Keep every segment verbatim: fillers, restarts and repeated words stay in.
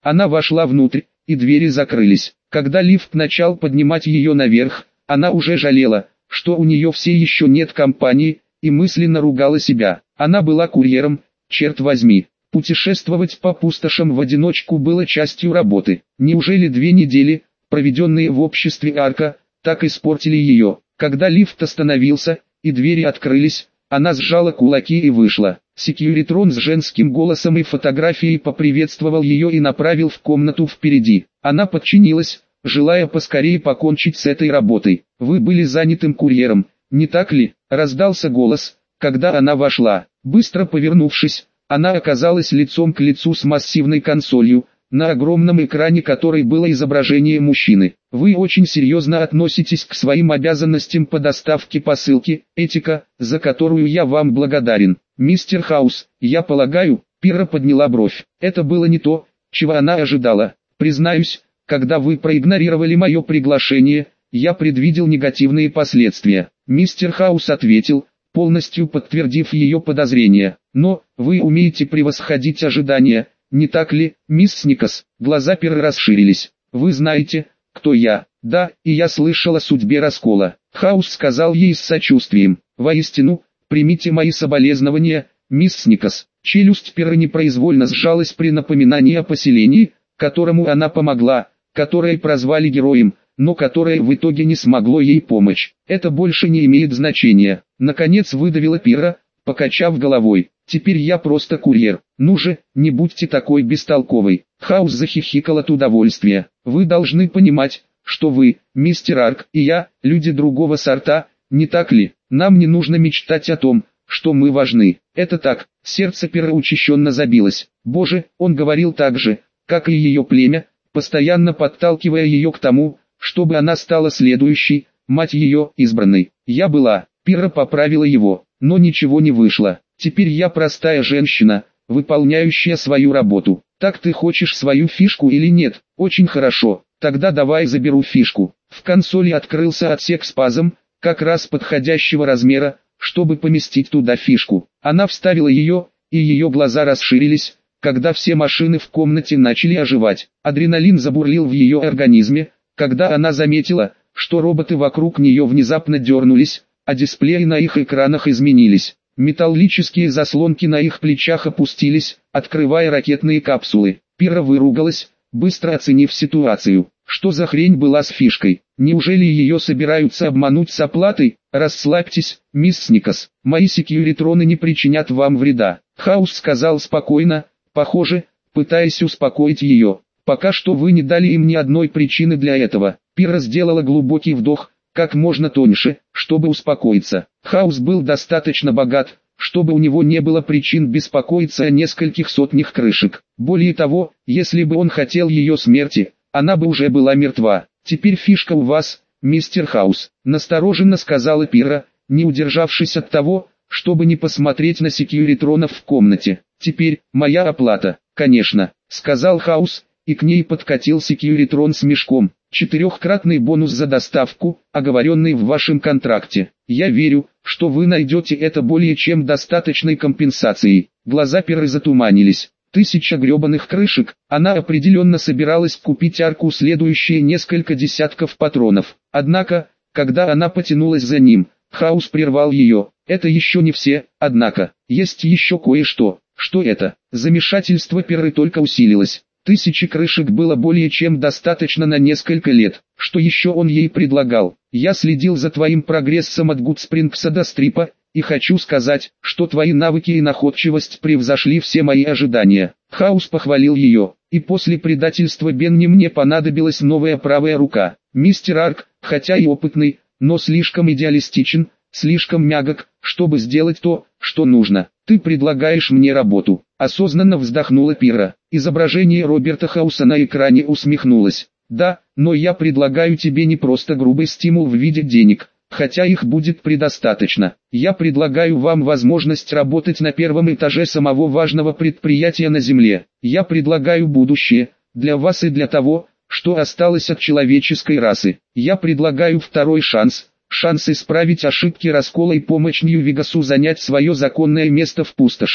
Она вошла внутрь, и двери закрылись. Когда лифт начал поднимать ее наверх, она уже жалела, что у нее все еще нет компании, и мысленно ругала себя. Она была курьером, черт возьми. Путешествовать по пустошам в одиночку было частью работы. Неужели две недели, проведенные в обществе Арка, так испортили ее? Когда лифт остановился, и двери открылись, она сжала кулаки и вышла. Секьюритрон с женским голосом и фотографией поприветствовал ее и направил в комнату впереди. Она подчинилась, желая поскорее покончить с этой работой. «Вы были занятым курьером, не так ли?» – раздался голос, когда она вошла. Быстро повернувшись, она оказалась лицом к лицу с массивной консолью, на огромном экране которой было изображение мужчины. «Вы очень серьезно относитесь к своим обязанностям по доставке посылки, этика, за которую я вам благодарен. Мистер Хаус, я полагаю». Пирра подняла бровь. Это было не то, чего она ожидала. «Признаюсь, когда вы проигнорировали мое приглашение, я предвидел негативные последствия». Мистер Хаус ответил, полностью подтвердив ее подозрения. «Но, вы умеете превосходить ожидания, не так ли, мисс Никас?» Глаза Пирры расширились. «Вы знаете, кто я?» «Да, и я слышал о судьбе раскола». Хаус сказал ей с сочувствием. «Воистину, примите мои соболезнования, мисс Никас». Челюсть Пирры непроизвольно сжалась при напоминании о поселении, которому она помогла, которое прозвали героем, но которое в итоге не смогло ей помочь. «Это больше не имеет значения», — наконец выдавила Пирра, покачав головой. «Теперь я просто курьер. Ну же, не будьте такой бестолковой». Хаус захихикал от удовольствия. «Вы должны понимать, что вы, мистер Арк, и я, люди другого сорта, не так ли? Нам не нужно мечтать о том, что мы важны». «Это так». Сердце Пирры учащенно забилось. Боже, он говорил так же, как и ее племя, постоянно подталкивая ее к тому, чтобы она стала следующей, мать ее, избранной. «Я была». Пирра поправила его, но ничего не вышло. «Теперь я простая женщина, выполняющая свою работу. Так ты хочешь свою фишку или нет?» «Очень хорошо, тогда давай заберу фишку». В консоли открылся отсек с пазом, как раз подходящего размера, чтобы поместить туда фишку. Она вставила ее, и ее глаза расширились, когда все машины в комнате начали оживать. Адреналин забурлил в ее организме, когда она заметила, что роботы вокруг нее внезапно дернулись, а дисплеи на их экранах изменились. Металлические заслонки на их плечах опустились, открывая ракетные капсулы. Пирра выругалась, быстро оценив ситуацию. Что за хрень была с фишкой? Неужели ее собираются обмануть с оплатой? «Расслабьтесь, мисс Никас, мои секьюритроны не причинят вам вреда», — Хаус сказал спокойно, похоже, пытаясь успокоить ее. «Пока что вы не дали им ни одной причины для этого». Пирра сделала глубокий вдох, как можно тоньше, чтобы успокоиться. Хаус был достаточно богат, чтобы у него не было причин беспокоиться о нескольких сотнях крышек. Более того, если бы он хотел ее смерти, она бы уже была мертва. «Теперь фишка у вас, мистер Хаус», — настороженно сказала Пирра, не удержавшись от того, чтобы не посмотреть на секьюритронов в комнате. «Теперь, моя оплата». «Конечно», — сказал Хаус, и к ней подкатил секьюритрон с мешком. «Четырехкратный бонус за доставку, оговоренный в вашем контракте. Я верю, что вы найдете это более чем достаточной компенсацией». Глаза Пирры затуманились. Тысяча гребаных крышек. Она определенно собиралась купить Арку следующие несколько десятков патронов. Однако, когда она потянулась за ним, Хаус прервал ее. «Это еще не все, однако, есть еще кое-что». «Что это?» Замешательство Пирры только усилилось. Тысячи крышек было более чем достаточно на несколько лет. Что еще он ей предлагал? «Я следил за твоим прогрессом от Гудспрингса до Стрипа, и хочу сказать, что твои навыки и находчивость превзошли все мои ожидания». Хаус похвалил ее. «И после предательства Бенни мне понадобилась новая правая рука. Мистер Арк, хотя и опытный, но слишком идеалистичен, слишком мягок, чтобы сделать то, что нужно. Ты предлагаешь мне работу». Осознанно вздохнула Пирра. Изображение Роберта Хауса на экране усмехнулось. «Да, но я предлагаю тебе не просто грубый стимул в виде денег, хотя их будет предостаточно. Я предлагаю вам возможность работать на первом этаже самого важного предприятия на Земле. Я предлагаю будущее, для вас и для того, что осталось от человеческой расы. Я предлагаю второй шанс, шанс исправить ошибки раскола и помочь Нью-Вегасу занять свое законное место в пустоши.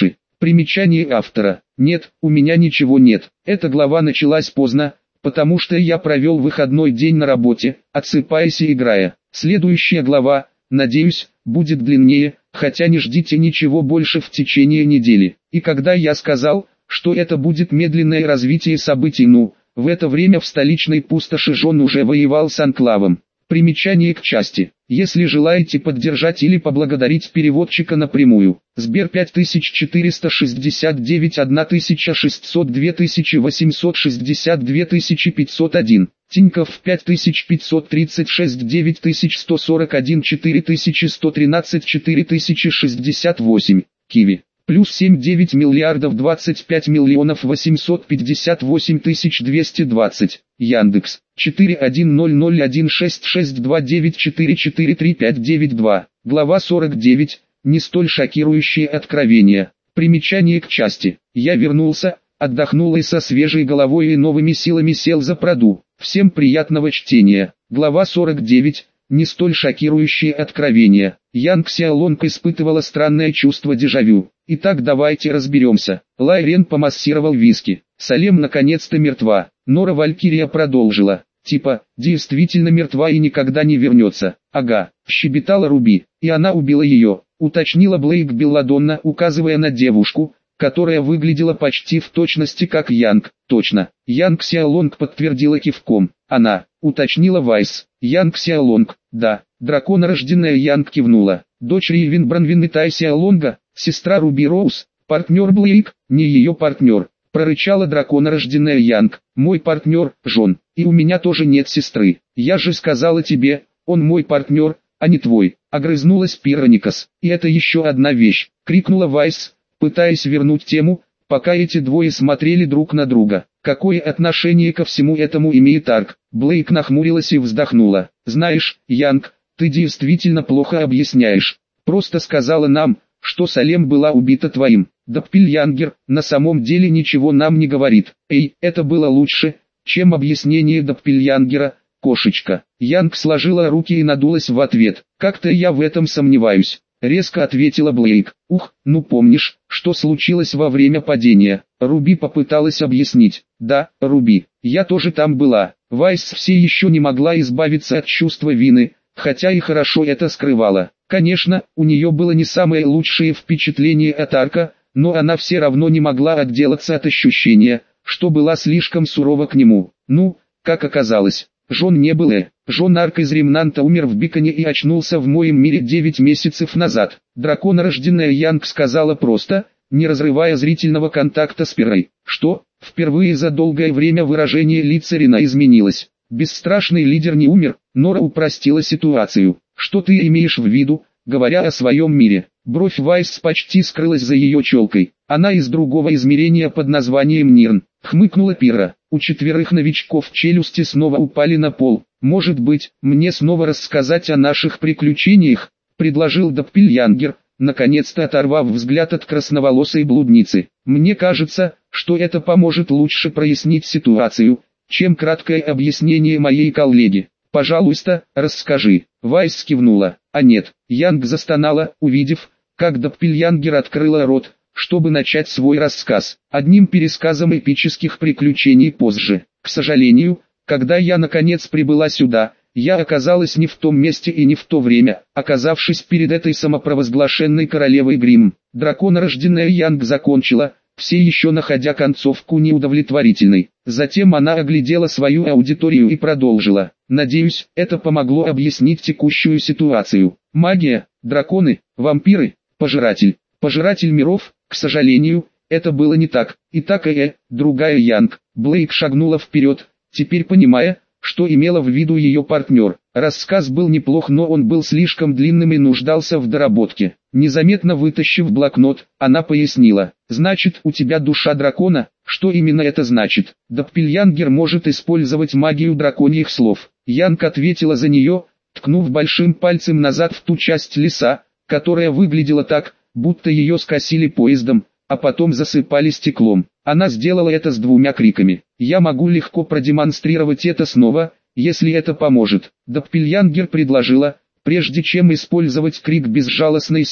Примечание автора. Нет, у меня ничего нет. Эта глава началась поздно, потому что я провел выходной день на работе, отсыпаясь и играя. Следующая глава, надеюсь, будет длиннее, хотя не ждите ничего больше в течение недели. И когда я сказал, что это будет медленное развитие событий, ну, в это время в столичной пустоши Жон уже воевал с анклавом. Примечание к части. Если желаете поддержать или поблагодарить переводчика напрямую, Сбер пять тысяч четыреста шестьдесят девять тысяча шестьсот два тысячи восемьсот шестьдесят два тысячи пятьсот один, Тинькофф пять тысяч пятьсот тридцать шесть девять тысяч сто сорок один четыре тысячи сто тринадцать четыре тысячи шестьдесят восемь, Киви. Плюс семь девять миллиардов двадцать пять миллионов восемьсот пятьдесят восемь тысяч двести двадцать. Яндекс. четыре один ноль ноль один шесть шесть два девять четыре четыре три пять девять два. Глава сорок девять. Не столь шокирующие откровения. Примечание к части. Я вернулся, отдохнул и со свежей головой и новыми силами сел за проду. Всем приятного чтения. Глава сорок девять. Не столь шокирующие откровения. Янг Сяолонг испытывала странное чувство дежавю. Итак, давайте разберемся. Лай Рен помассировал виски. Салем наконец-то мертва. Нора Валькирия продолжила. Типа, действительно мертва и никогда не вернется. Ага, щебетала Руби. И она убила ее, уточнила Блейк Белладонна, указывая на девушку, которая выглядела почти в точности как Янг. Точно. Янг Сяолонг подтвердила кивком. Она, уточнила Вайс. Янг Сяолонг, да. Драконорожденная Янг кивнула. Дочь Ривен Бранвин и Тай Сяолонга, сестра Руби Роуз, партнер Блейк, не ее партнер. Прорычала драконорожденная Янг. Мой партнер, Жон, и у меня тоже нет сестры. Я же сказала тебе, он мой партнер, а не твой. Огрызнулась Пироникас. И это еще одна вещь, крикнула Вайс, пытаясь вернуть тему, пока эти двое смотрели друг на друга. Какое отношение ко всему этому имеет Арк? Блейк нахмурилась и вздохнула. Знаешь, Янг, ты действительно плохо объясняешь. Просто сказала нам, что Салем была убита твоим. Доппельянгер на самом деле ничего нам не говорит. Эй, это было лучше, чем объяснение Доппельянгера, кошечка. Янг сложила руки и надулась в ответ. Как-то я в этом сомневаюсь. Резко ответила Блейк. Ух, ну помнишь, что случилось во время падения? Руби попыталась объяснить. Да, Руби, я тоже там была. Вайс все еще не могла избавиться от чувства вины, хотя и хорошо это скрывала. Конечно, у нее было не самое лучшее впечатление от Арка, но она все равно не могла отделаться от ощущения, что была слишком сурова к нему. Ну, как оказалось, Жон не был э. Жон Арк из Ремнанта умер в Биконе и очнулся в моем мире девять месяцев назад. Драконорожденная Янг сказала просто, не разрывая зрительного контакта с Пирой, что, впервые за долгое время выражение лица Рина изменилось. Бесстрашный лидер не умер, Нора упростила ситуацию. Что ты имеешь в виду, говоря о своем мире? Бровь Вайс почти скрылась за ее челкой. Она из другого измерения под названием Нирн. Хмыкнула Пира. У четверых новичков челюсти снова упали на пол. Может быть, мне снова рассказать о наших приключениях? Предложил Доппельянгер, наконец-то оторвав взгляд от красноволосой блудницы. Мне кажется, что это поможет лучше прояснить ситуацию, чем краткое объяснение моей коллеги. Пожалуйста, расскажи. Вайс кивнула. А нет, Янг застонала, увидев, как Доппельянгер открыла рот, чтобы начать свой рассказ. Одним пересказом эпических приключений позже. К сожалению, когда я наконец прибыла сюда, я оказалась не в том месте и не в то время, оказавшись перед этой самопровозглашенной королевой Гримм. Драконорожденная Янг закончила, все еще находя концовку неудовлетворительной. Затем она оглядела свою аудиторию и продолжила. Надеюсь, это помогло объяснить текущую ситуацию. Магия, драконы, вампиры, пожиратель. Пожиратель миров, к сожалению, это было не так. И так и э, другая Янг. Блейк шагнула вперед, теперь понимая, что имела в виду ее партнер. Рассказ был неплох, но он был слишком длинным и нуждался в доработке. Незаметно вытащив блокнот, она пояснила. Значит, у тебя душа дракона? Что именно это значит? Доппельянгер может использовать магию драконьих слов. Янг ответила за нее, ткнув большим пальцем назад в ту часть леса, которая выглядела так, будто ее скосили поездом, а потом засыпали стеклом. Она сделала это с двумя криками. Я могу легко продемонстрировать это снова, если это поможет. Доппельянгер предложила, прежде чем использовать крик безжалостной силы,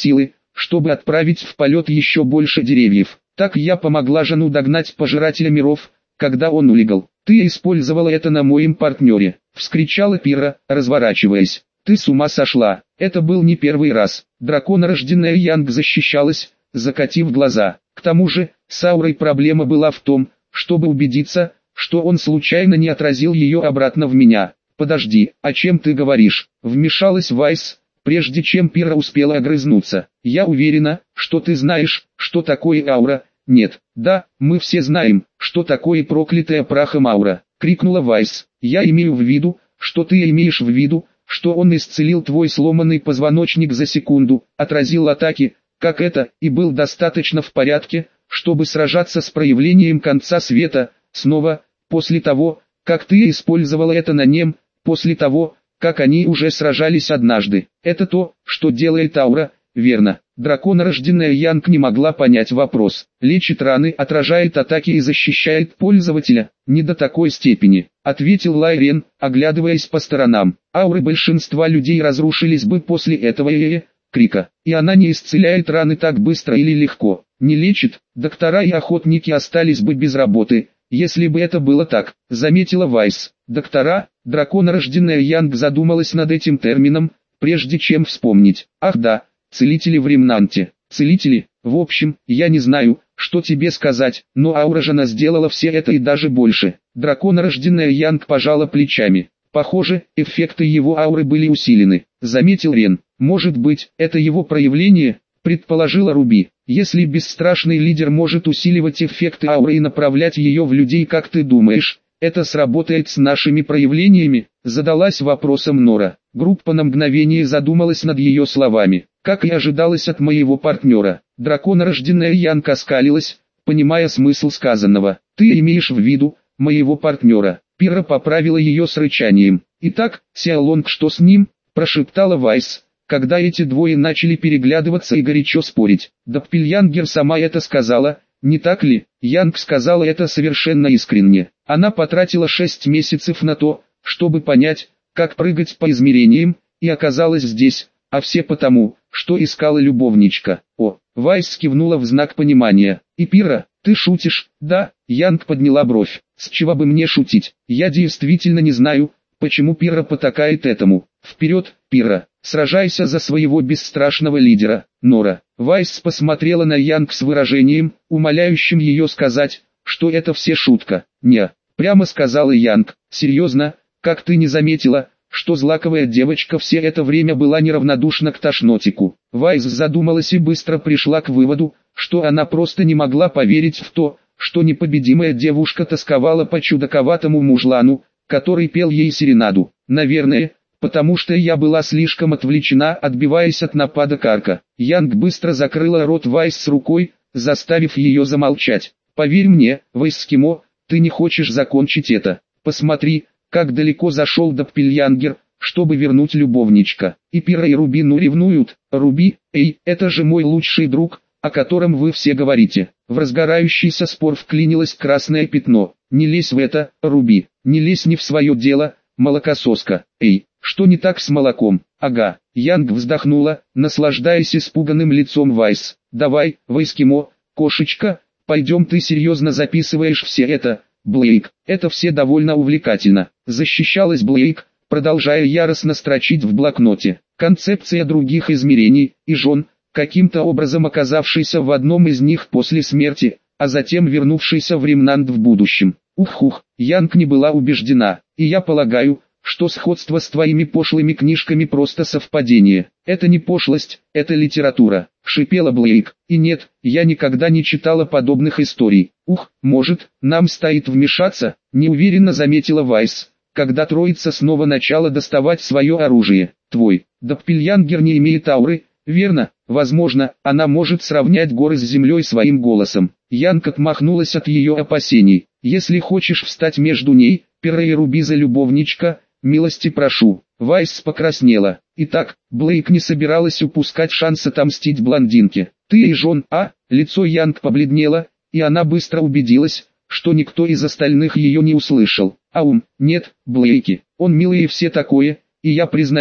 чтобы отправить в полет еще больше деревьев. Так я помогла жену догнать пожирателя миров, когда он улегал. Ты использовала это на моем партнере, вскричала Пирра, разворачиваясь. Ты с ума сошла, это был не первый раз. Драконорожденная Янг защищалась, закатив глаза. К тому же, с аурой проблема была в том, чтобы убедиться, что он случайно не отразил ее обратно в меня. «Подожди, о чем ты говоришь?» — вмешалась Вайс, прежде чем Пирра успела огрызнуться. «Я уверена, что ты знаешь, что такое аура». «Нет, да, мы все знаем, что такое проклятая прахом аура», — крикнула Вайс. «Я имею в виду, что ты имеешь в виду, что он исцелил твой сломанный позвоночник за секунду, отразил атаки, как это, и был достаточно в порядке, чтобы сражаться с проявлением конца света, снова, после того, как ты использовала это на нем, после того, как они уже сражались однажды. Это то, что делает аура, верно?» Драконорожденная Янг не могла понять вопрос. «Лечит раны, отражает атаки и защищает пользователя?» «Не до такой степени», — ответил Лайрен, оглядываясь по сторонам. «Ауры большинства людей разрушились бы после этого э-э-э крика. И она не исцеляет раны так быстро или легко. Не лечит, доктора и охотники остались бы без работы, если бы это было так», — заметила Вайс. «Доктора?» Драконорожденная Янг задумалась над этим термином, прежде чем вспомнить. «Ах да, целители в Ремнанте. Целители, в общем, я не знаю, что тебе сказать, но аура жена сделала все это и даже больше». Драконорожденная Янг пожала плечами. «Похоже, эффекты его ауры были усилены», — заметил Рен. «Может быть, это его проявление?» — предположила Руби. «Если бесстрашный лидер может усиливать эффекты ауры и направлять ее в людей, как ты думаешь, это сработает с нашими проявлениями?» — задалась вопросом Нора. Группа на мгновение задумалась над ее словами. «Как и ожидалось от моего партнера». Драконорожденная Янг оскалилась, понимая смысл сказанного. «Ты имеешь в виду моего партнера?» Пирра поправила ее с рычанием. «Итак, Сяолонг, что с ним?» — прошептала Вайс, когда эти двое начали переглядываться и горячо спорить. Доппельянгер сама это сказала, не так ли? Янг сказала это совершенно искренне. Она потратила шесть месяцев на то, чтобы понять, как прыгать по измерениям, и оказалась здесь, а все потому, что искала любовничка. О, Вайс кивнула в знак понимания. «И Пирра, ты шутишь?» «Да», Янг подняла бровь. «С чего бы мне шутить? Я действительно не знаю, почему Пирра потакает этому. Вперед, Пирра, сражайся за своего бесстрашного лидера». Нора. Вайс посмотрела на Янг с выражением, умоляющим ее сказать, что это все шутка. «Не», прямо сказала Янг. «Серьезно, как ты не заметила, что злаковая девочка все это время была неравнодушна к тошнотику?» Вайс задумалась и быстро пришла к выводу, что она просто не могла поверить в то, что непобедимая девушка тосковала по чудаковатому мужлану, который пел ей серенаду. «Наверное, потому что я была слишком отвлечена, отбиваясь от напада Карка». Янг быстро закрыла рот Вайс с рукой, заставив ее замолчать. «Поверь мне, Вайскимо, ты не хочешь закончить это. Посмотри, как далеко зашел Доппельянгер, чтобы вернуть любовничка. И Пирра и Руби ну ревнуют. Руби, эй, это же мой лучший друг, о котором вы все говорите». В разгорающийся спор вклинилось красное пятно. «Не лезь в это, Руби, не лезь не в свое дело, молокососка. Эй, что не так с молоком?» «Ага». Янг вздохнула, наслаждаясь испуганным лицом Вайс. «Давай, Вайскимо, кошечка, пойдем, ты серьезно записываешь все это, Блейк?» «Это все довольно увлекательно», — защищалась Блейк, продолжая яростно строчить в блокноте. «Концепция других измерений, и жен, каким-то образом оказавшийся в одном из них после смерти, а затем вернувшийся в Ремнант в будущем». Ух-ух, Янг не была убеждена, и я полагаю, что сходство с твоими пошлыми книжками просто совпадение. «Это не пошлость, это литература», — шипела Блейк. «И нет, я никогда не читала подобных историй». «Ух, может, нам стоит вмешаться?» — неуверенно заметила Вайс, когда троица снова начала доставать свое оружие. «Твой Доппельянгер не имеет ауры, верно? Возможно, она может сравнять горы с землей своим голосом». Янг отмахнулась от ее опасений. «Если хочешь встать между ней, Пирра и Руби за любовничка, милости прошу». Вайс покраснела. Итак, Блейк не собиралась упускать шанс отомстить блондинке. «Ты и Жон, а?» Лицо Янг побледнело, и она быстро убедилась, что никто из остальных ее не услышал. «Аум, нет, Блейки, он милый и все такое, и я признаю,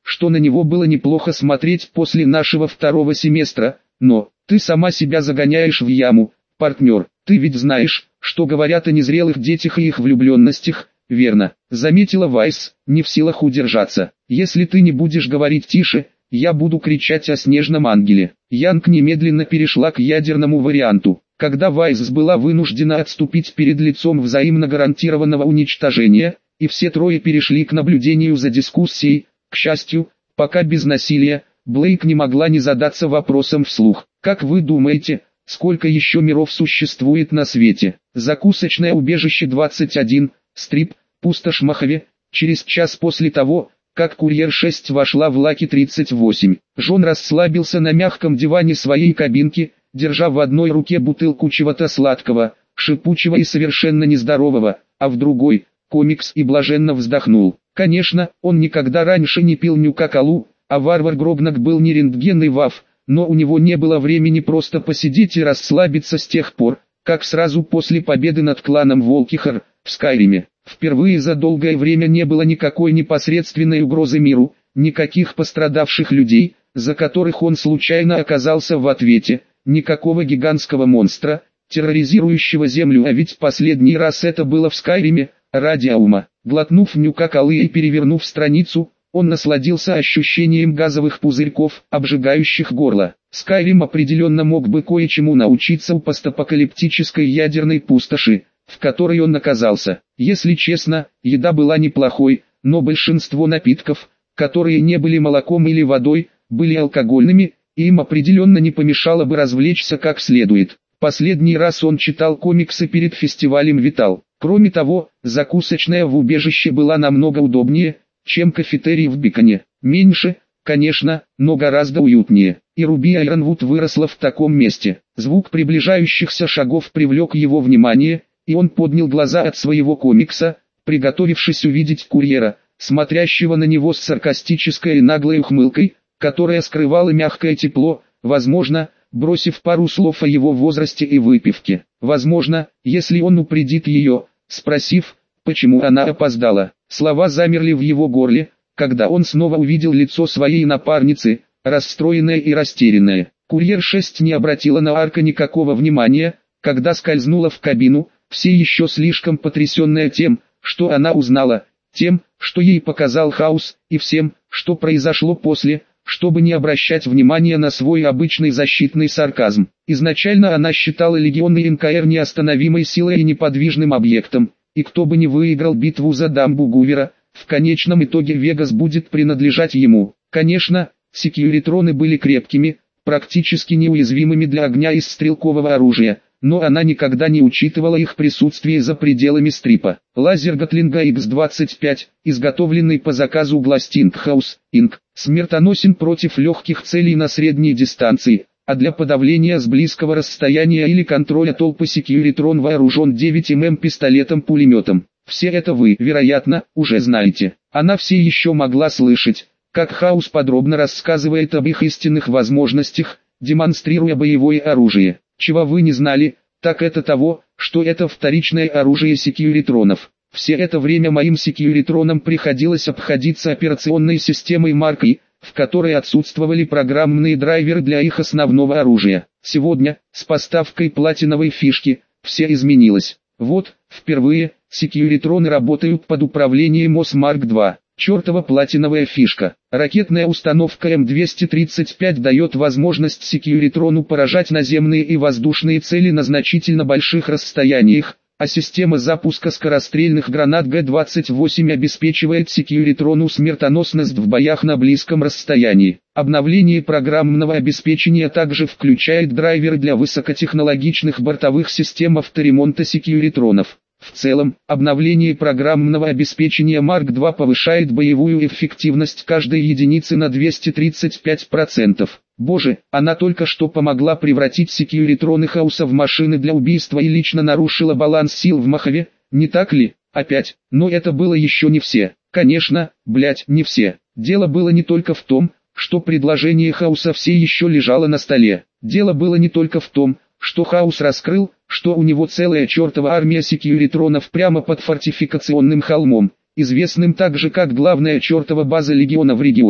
что на него было неплохо смотреть после нашего второго семестра, но ты сама себя загоняешь в яму, партнер. Ты ведь знаешь, что говорят о незрелых детях и их влюбленностях, верно?» — заметила Вайс, не в силах удержаться. «Если ты не будешь говорить тише, я буду кричать о снежном ангеле». Янг немедленно перешла к ядерному варианту. Когда Вайс была вынуждена отступить перед лицом взаимно гарантированного уничтожения, и все трое перешли к наблюдению за дискуссией, к счастью, пока без насилия, Блейк не могла не задаться вопросом вслух. «Как вы думаете, сколько еще миров существует на свете?» Закусочное убежище двадцать один, стрип, пустошь Мохаве, через час после того, как Курьер шесть вошла в Лаки тридцать восемь. Джон расслабился на мягком диване своей кабинки, держа в одной руке бутылку чего-то сладкого, шипучего и совершенно нездорового, а в другой – комикс, и блаженно вздохнул. Конечно, он никогда раньше не пил Нюка-Колу, а варвар Гробнак был не рентген и ваф, но у него не было времени просто посидеть и расслабиться с тех пор, как сразу после победы над кланом Волкихар в Скайриме. Впервые за долгое время не было никакой непосредственной угрозы миру, никаких пострадавших людей, за которых он случайно оказался в ответе, никакого гигантского монстра, терроризирующего Землю, а ведь последний раз это было в Скайриме, ради Аума. Глотнув Нюка-Колы и перевернув страницу, он насладился ощущением газовых пузырьков, обжигающих горло. Скайрим определенно мог бы кое-чему научиться у постапокалиптической ядерной пустоши, в которой он оказался. Если честно, еда была неплохой, но большинство напитков, которые не были молоком или водой, были алкогольными, и им определенно не помешало бы развлечься как следует. Последний раз он читал комиксы перед фестивалем «Витал». Кроме того, закусочная в убежище была намного удобнее, чем кафетерий в Биконе. Меньше, конечно, но гораздо уютнее. И Руби Айронвуд выросла в таком месте. Звук приближающихся шагов привлек его внимание, и он поднял глаза от своего комикса, приготовившись увидеть Курьера, смотрящего на него с саркастической и наглой ухмылкой, которая скрывала мягкое тепло, возможно, бросив пару слов о его возрасте и выпивке. Возможно, если он упредит ее, спросив, почему она опоздала. Слова замерли в его горле, когда он снова увидел лицо своей напарницы, расстроенное и растерянное. Курьер шесть не обратила на Арка никакого внимания, когда скользнула в кабину, все еще слишком потрясенная тем, что она узнала, тем, что ей показал Хаус, и всем, что произошло после, чтобы не обращать внимания на свой обычный защитный сарказм. Изначально она считала легионы эн ка эр неостановимой силой и неподвижным объектом, и кто бы ни выиграл битву за дамбу Гувера, в конечном итоге Вегас будет принадлежать ему. Конечно, секьюритроны были крепкими, практически неуязвимыми для огня из стрелкового оружия, но она никогда не учитывала их присутствие за пределами стрипа. Лазер Гатлинга икс двадцать пять, изготовленный по заказу Гластингхаус, инк, смертоносен против легких целей на средней дистанции, а для подавления с близкого расстояния или контроля толпы секьюритрон вооружен девять миллиметров пистолетом-пулеметом. Все это вы, вероятно, уже знаете. Она все еще могла слышать, как Хаус подробно рассказывает об их истинных возможностях, демонстрируя боевое оружие. Чего вы не знали, так это того, что это вторичное оружие секьюритронов. Все это время моим секьюритронам приходилось обходиться операционной системой Марк И, в которой отсутствовали программные драйверы для их основного оружия. Сегодня, с поставкой платиновой фишки, все изменилось. Вот, впервые, секьюритроны работают под управлением ОС Марк два. Чертова платиновая фишка. Ракетная установка эм двести тридцать пять дает возможность секьюритрону поражать наземные и воздушные цели на значительно больших расстояниях, а система запуска скорострельных гранат Гэ двадцать восемь обеспечивает секьюритрону смертоносность в боях на близком расстоянии. Обновление программного обеспечения также включает драйверы для высокотехнологичных бортовых систем авторемонта секьюритронов. В целом, обновление программного обеспечения Марк два повышает боевую эффективность каждой единицы на двести тридцать пять процентов. Боже, она только что помогла превратить секьюритроны Хауса в машины для убийства и лично нарушила баланс сил в Мохаве, не так ли? Опять, но это было еще не все. Конечно, блять, не все. Дело было не только в том, что предложение Хауса все еще лежало на столе. Дело было не только в том, что Хаус раскрыл, что у него целая чертова армия секьюритронов прямо под фортификационным холмом, известным также как главная чертова база легиона в регионе,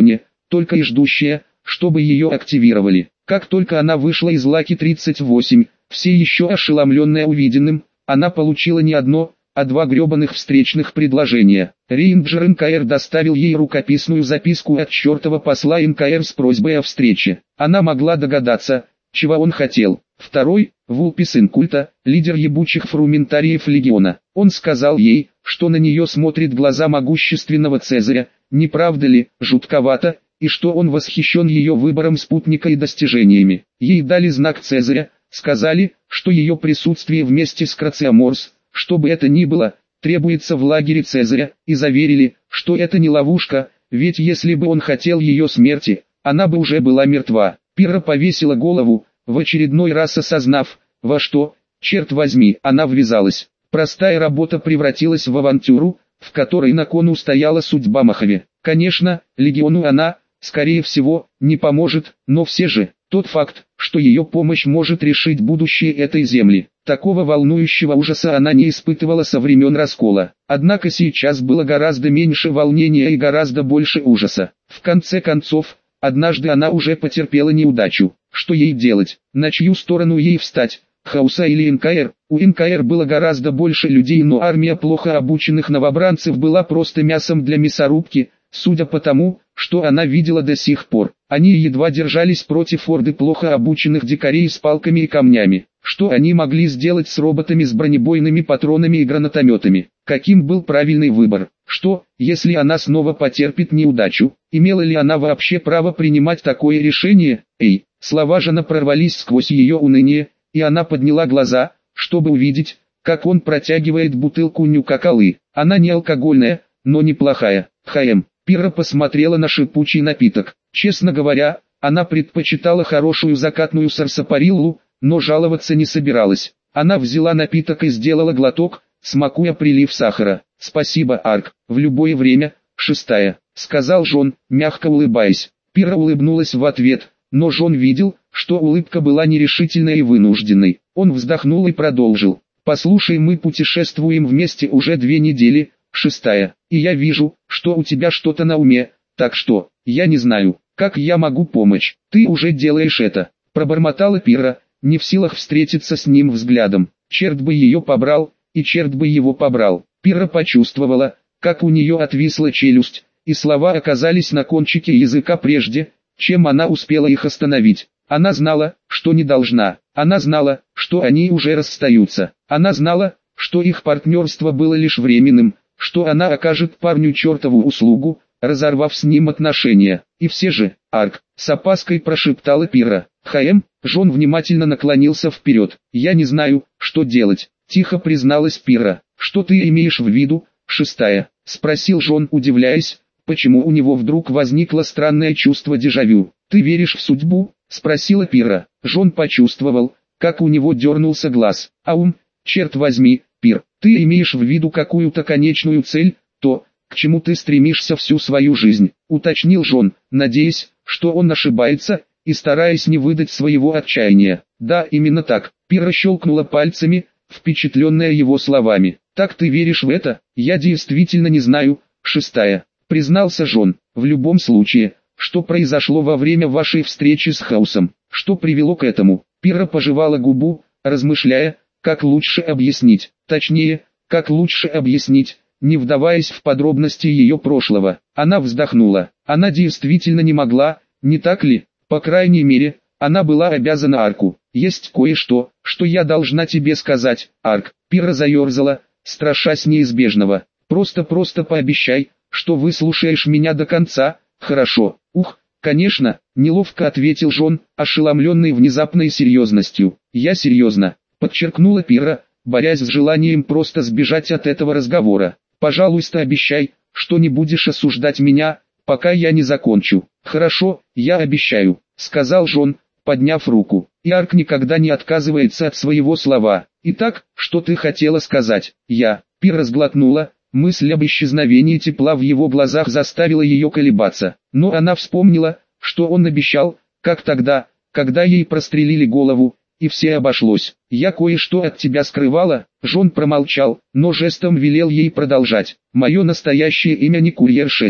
только и ждущая, чтобы ее активировали. Как только она вышла из Лаки тридцать восемь, все еще ошеломленная увиденным, она получила не одно, а два гребаных встречных предложения. Рейнджер эн ка эр доставил ей рукописную записку от чертова посла эн ка эр с просьбой о встрече. Она могла догадаться, чего он хотел. Второй, Вулпис Инкульта, лидер ебучих фрументариев легиона. Он сказал ей, что на нее смотрит глаза могущественного Цезаря, не правда ли, жутковато, и что он восхищен ее выбором спутника и достижениями. Ей дали знак Цезаря, сказали, что ее присутствие вместе с Крациоморс, что бы это ни было, требуется в лагере Цезаря, и заверили, что это не ловушка, ведь если бы он хотел ее смерти, она бы уже была мертва. Пирра повесила голову, в очередной раз осознав, во что, черт возьми, она ввязалась. Простая работа превратилась в авантюру, в которой на кону стояла судьба Мохаве. Конечно, легиону она, скорее всего, не поможет, но все же, тот факт, что ее помощь может решить будущее этой земли. Такого волнующего ужаса она не испытывала со времен раскола. Однако сейчас было гораздо меньше волнения и гораздо больше ужаса. В конце концов, однажды она уже потерпела неудачу. Что ей делать? На чью сторону ей встать? Хауса или эн ка эр? У эн ка эр было гораздо больше людей, но армия плохо обученных новобранцев была просто мясом для мясорубки, судя по тому, что она видела до сих пор. Они едва держались против орды плохо обученных дикарей с палками и камнями. Что они могли сделать с роботами с бронебойными патронами и гранатометами? Каким был правильный выбор? Что, если она снова потерпит неудачу? Имела ли она вообще право принимать такое решение? Эй, слова Жана прорвались сквозь ее уныние, и она подняла глаза, чтобы увидеть, как он протягивает бутылку нюка-колы. Она не алкогольная, но неплохая. Хаем. Пирра посмотрела на шипучий напиток. Честно говоря, она предпочитала хорошую закатную сарсапариллу, но жаловаться не собиралась. Она взяла напиток и сделала глоток, смакуя прилив сахара. «Спасибо, Арк, в любое время, шестая», — сказал Жон, мягко улыбаясь. Пирра улыбнулась в ответ, но Жон видел, что улыбка была нерешительной и вынужденной. Он вздохнул и продолжил. «Послушай, мы путешествуем вместе уже две недели, шестая, и я вижу, что у тебя что-то на уме, так что, я не знаю, как я могу помочь. Ты уже делаешь это», — пробормотала Пирра, не в силах встретиться с ним взглядом. Черт бы ее побрал, и черт бы его побрал. Пирра почувствовала, как у нее отвисла челюсть, и слова оказались на кончике языка прежде, чем она успела их остановить. Она знала, что не должна. Она знала, что они уже расстаются. Она знала, что их партнерство было лишь временным, что она окажет парню чертову услугу, разорвав с ним отношения. И все же, Арк, с опаской прошептала Пирра. Хаем, Жон внимательно наклонился вперед. «Я не знаю, что делать», — тихо призналась Пирра. «Что ты имеешь в виду, шестая?» — спросил Жон, удивляясь, почему у него вдруг возникло странное чувство дежавю. «Ты веришь в судьбу?» — спросила Пирра. Жон почувствовал, как у него дернулся глаз. «Аум, черт возьми, Пир, ты имеешь в виду какую-то конечную цель, то, к чему ты стремишься всю свою жизнь?» — уточнил Жон, надеясь, что он ошибается, и стараясь не выдать своего отчаяния. «Да, именно так», — Пирра щелкнула пальцами, впечатленная его словами. «Так ты веришь в это?» «Я действительно не знаю, шестая», — признался Жон. «В любом случае, что произошло во время вашей встречи с Хаусом? Что привело к этому?» Пирра пожевала губу, размышляя, как лучше объяснить. Точнее, как лучше объяснить, не вдаваясь в подробности ее прошлого. Она вздохнула. Она действительно не могла, не так ли? По крайней мере, она была обязана Арку. «Есть кое-что, что я должна тебе сказать, Арк». Пирра заерзала, страшась неизбежного. «Просто-просто пообещай, что выслушаешь меня до конца, хорошо?» «Ух, конечно», — неловко ответил Жон, ошеломленный внезапной серьезностью. «Я серьезно», — подчеркнула Пирра, борясь с желанием просто сбежать от этого разговора. «Пожалуйста, обещай, что не будешь осуждать меня, пока я не закончу». «Хорошо, я обещаю», — сказал Жон, подняв руку. И Арк никогда не отказывается от своего слова. «Итак, что ты хотела сказать?» «Я». Пирра сглотнула, мысль об исчезновении тепла в его глазах заставила ее колебаться. Но она вспомнила, что он обещал, как тогда, когда ей прострелили голову, и все обошлось. «Я кое-что от тебя скрывала». Жон промолчал, но жестом велел ей продолжать. «Мое настоящее имя не Курьер шесть.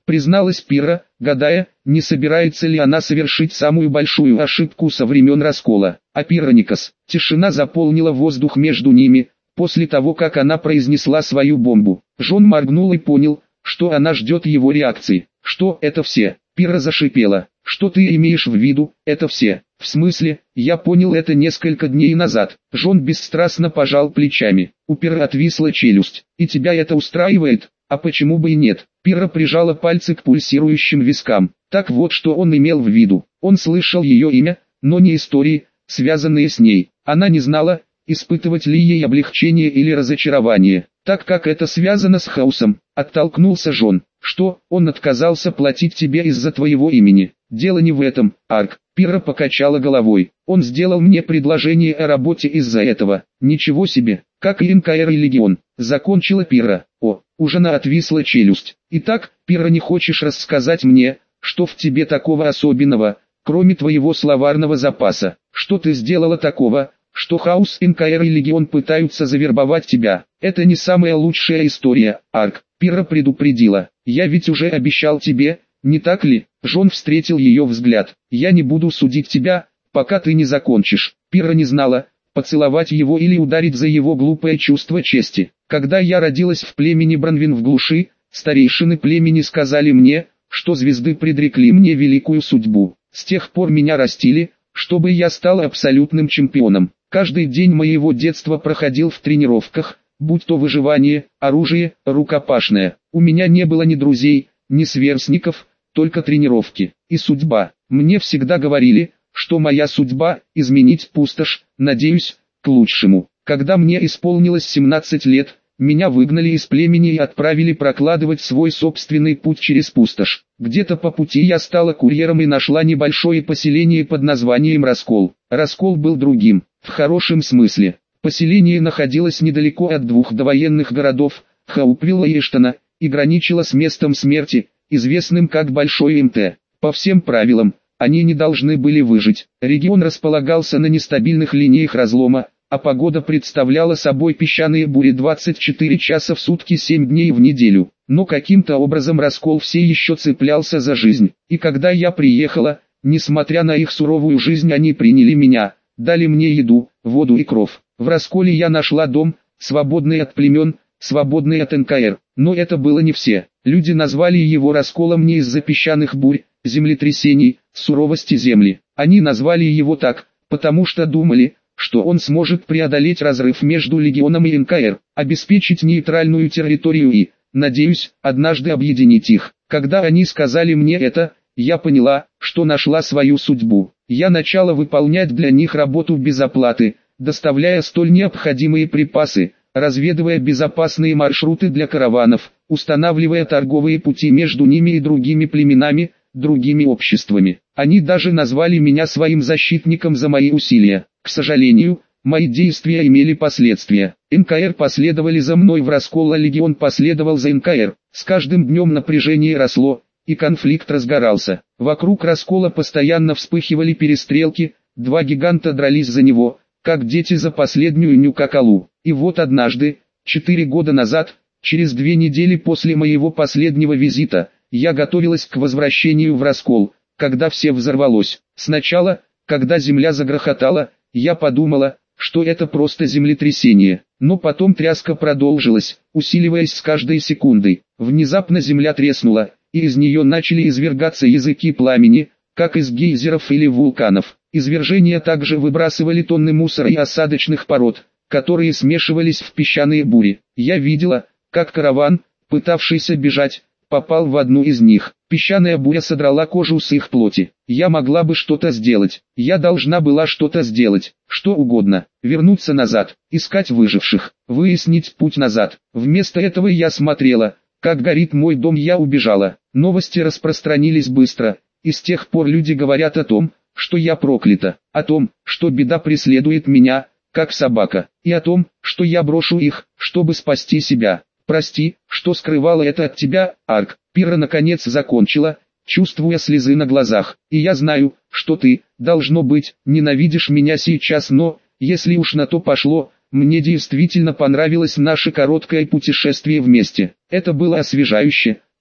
призналась Пирра, гадая, не собирается ли она совершить самую большую ошибку со времен раскола. А Пирроникас, тишина заполнила воздух между ними, после того как она произнесла свою бомбу. Джон моргнул и понял, что она ждет его реакции. Что это все? Пирра зашипела. Что ты имеешь в виду, это все? В смысле, я понял это несколько дней назад. Джон бесстрастно пожал плечами. У Пирры отвисла челюсть. И тебя это устраивает? А почему бы и нет? Пирра прижала пальцы к пульсирующим вискам. Так вот что он имел в виду. Он слышал ее имя, но не истории, связанные с ней. Она не знала, испытывать ли ей облегчение или разочарование, так как это связано с хаосом. Оттолкнулся Джон. Что, он отказался платить тебе из-за твоего имени? Дело не в этом, Арк. Пирра покачала головой. Он сделал мне предложение о работе из-за этого. Ничего себе, как и эн ка эр и Легион. Закончила Пирра. О, у Жена отвисла челюсть. Итак, Пирра, не хочешь рассказать мне, что в тебе такого особенного, кроме твоего словарного запаса? Что ты сделала такого, что Хаус, эн ка эр и Легион пытаются завербовать тебя? Это не самая лучшая история, Арк. Пирра предупредила. Я ведь уже обещал тебе, не так ли? Джон встретил ее взгляд. Я не буду судить тебя, пока ты не закончишь. Пирра не знала, поцеловать его или ударить за его глупое чувство чести. Когда я родилась в племени Бранвин в глуши, старейшины племени сказали мне, что звезды предрекли мне великую судьбу. С тех пор меня растили, чтобы я стала абсолютным чемпионом. Каждый день моего детства проходил в тренировках, будь то выживание, оружие, рукопашное. У меня не было ни друзей, ни сверстников, только тренировки. И судьба. Мне всегда говорили, что моя судьба – изменить пустошь, надеюсь, к лучшему. Когда мне исполнилось семнадцать лет, меня выгнали из племени и отправили прокладывать свой собственный путь через пустошь. Где-то по пути я стала курьером и нашла небольшое поселение под названием Раскол. Раскол был другим, в хорошем смысле. Поселение находилось недалеко от двух довоенных городов, Хаупвилла и Эштона, и граничило с местом смерти, известным как Большой эм тэ. По всем правилам, они не должны были выжить. Регион располагался на нестабильных линиях разлома, а погода представляла собой песчаные бури двадцать четыре часа в сутки семь дней в неделю. Но каким-то образом Раскол все еще цеплялся за жизнь. И когда я приехала, несмотря на их суровую жизнь, они приняли меня, дали мне еду, воду и кров. В Расколе я нашла дом, свободный от племен, свободный от эн ка эр. Но это было не все. Люди назвали его Расколом не из-за песчаных бурь, землетрясений, суровости земли. Они назвали его так, потому что думали, что он сможет преодолеть разрыв между Легионом и эн ка эр, обеспечить нейтральную территорию и, надеюсь, однажды объединить их. Когда они сказали мне это, я поняла, что нашла свою судьбу. Я начала выполнять для них работу без оплаты, доставляя столь необходимые припасы, разведывая безопасные маршруты для караванов, устанавливая торговые пути между ними и другими племенами, другими обществами. Они даже назвали меня своим защитником за мои усилия. К сожалению, мои действия имели последствия. эн ка эр последовали за мной в Раскол, а Легион последовал за эн ка эр. С каждым днем напряжение росло, и конфликт разгорался. Вокруг Раскола постоянно вспыхивали перестрелки, два гиганта дрались за него, как дети за последнюю Нюкакалу. И вот однажды, четыре года назад, через две недели после моего последнего визита, я готовилась к возвращению в Раскол, когда все взорвалось. Сначала, когда земля загрохотала, я подумала, что это просто землетрясение. Но потом тряска продолжилась, усиливаясь с каждой секундой. Внезапно земля треснула, и из нее начали извергаться языки пламени, как из гейзеров или вулканов. Извержения также выбрасывали тонны мусора и осадочных пород, которые смешивались в песчаные бури. Я видела, как караван, пытавшийся бежать, попал в одну из них. Песчаная буря содрала кожу с их плоти. Я могла бы что-то сделать. Я должна была что-то сделать. Что угодно. Вернуться назад, искать выживших, выяснить путь назад. Вместо этого я смотрела, как горит мой дом. Я убежала. Новости распространились быстро, и с тех пор люди говорят о том, что я проклята, о том, что беда преследует меня, как собака, и о том, что я брошу их, чтобы спасти себя. Прости, что скрывала это от тебя, Арк. Пирра наконец закончила, чувствуя слезы на глазах. И я знаю, что ты, должно быть, ненавидишь меня сейчас, но, если уж на то пошло, мне действительно понравилось наше короткое путешествие вместе. Это было освежающе,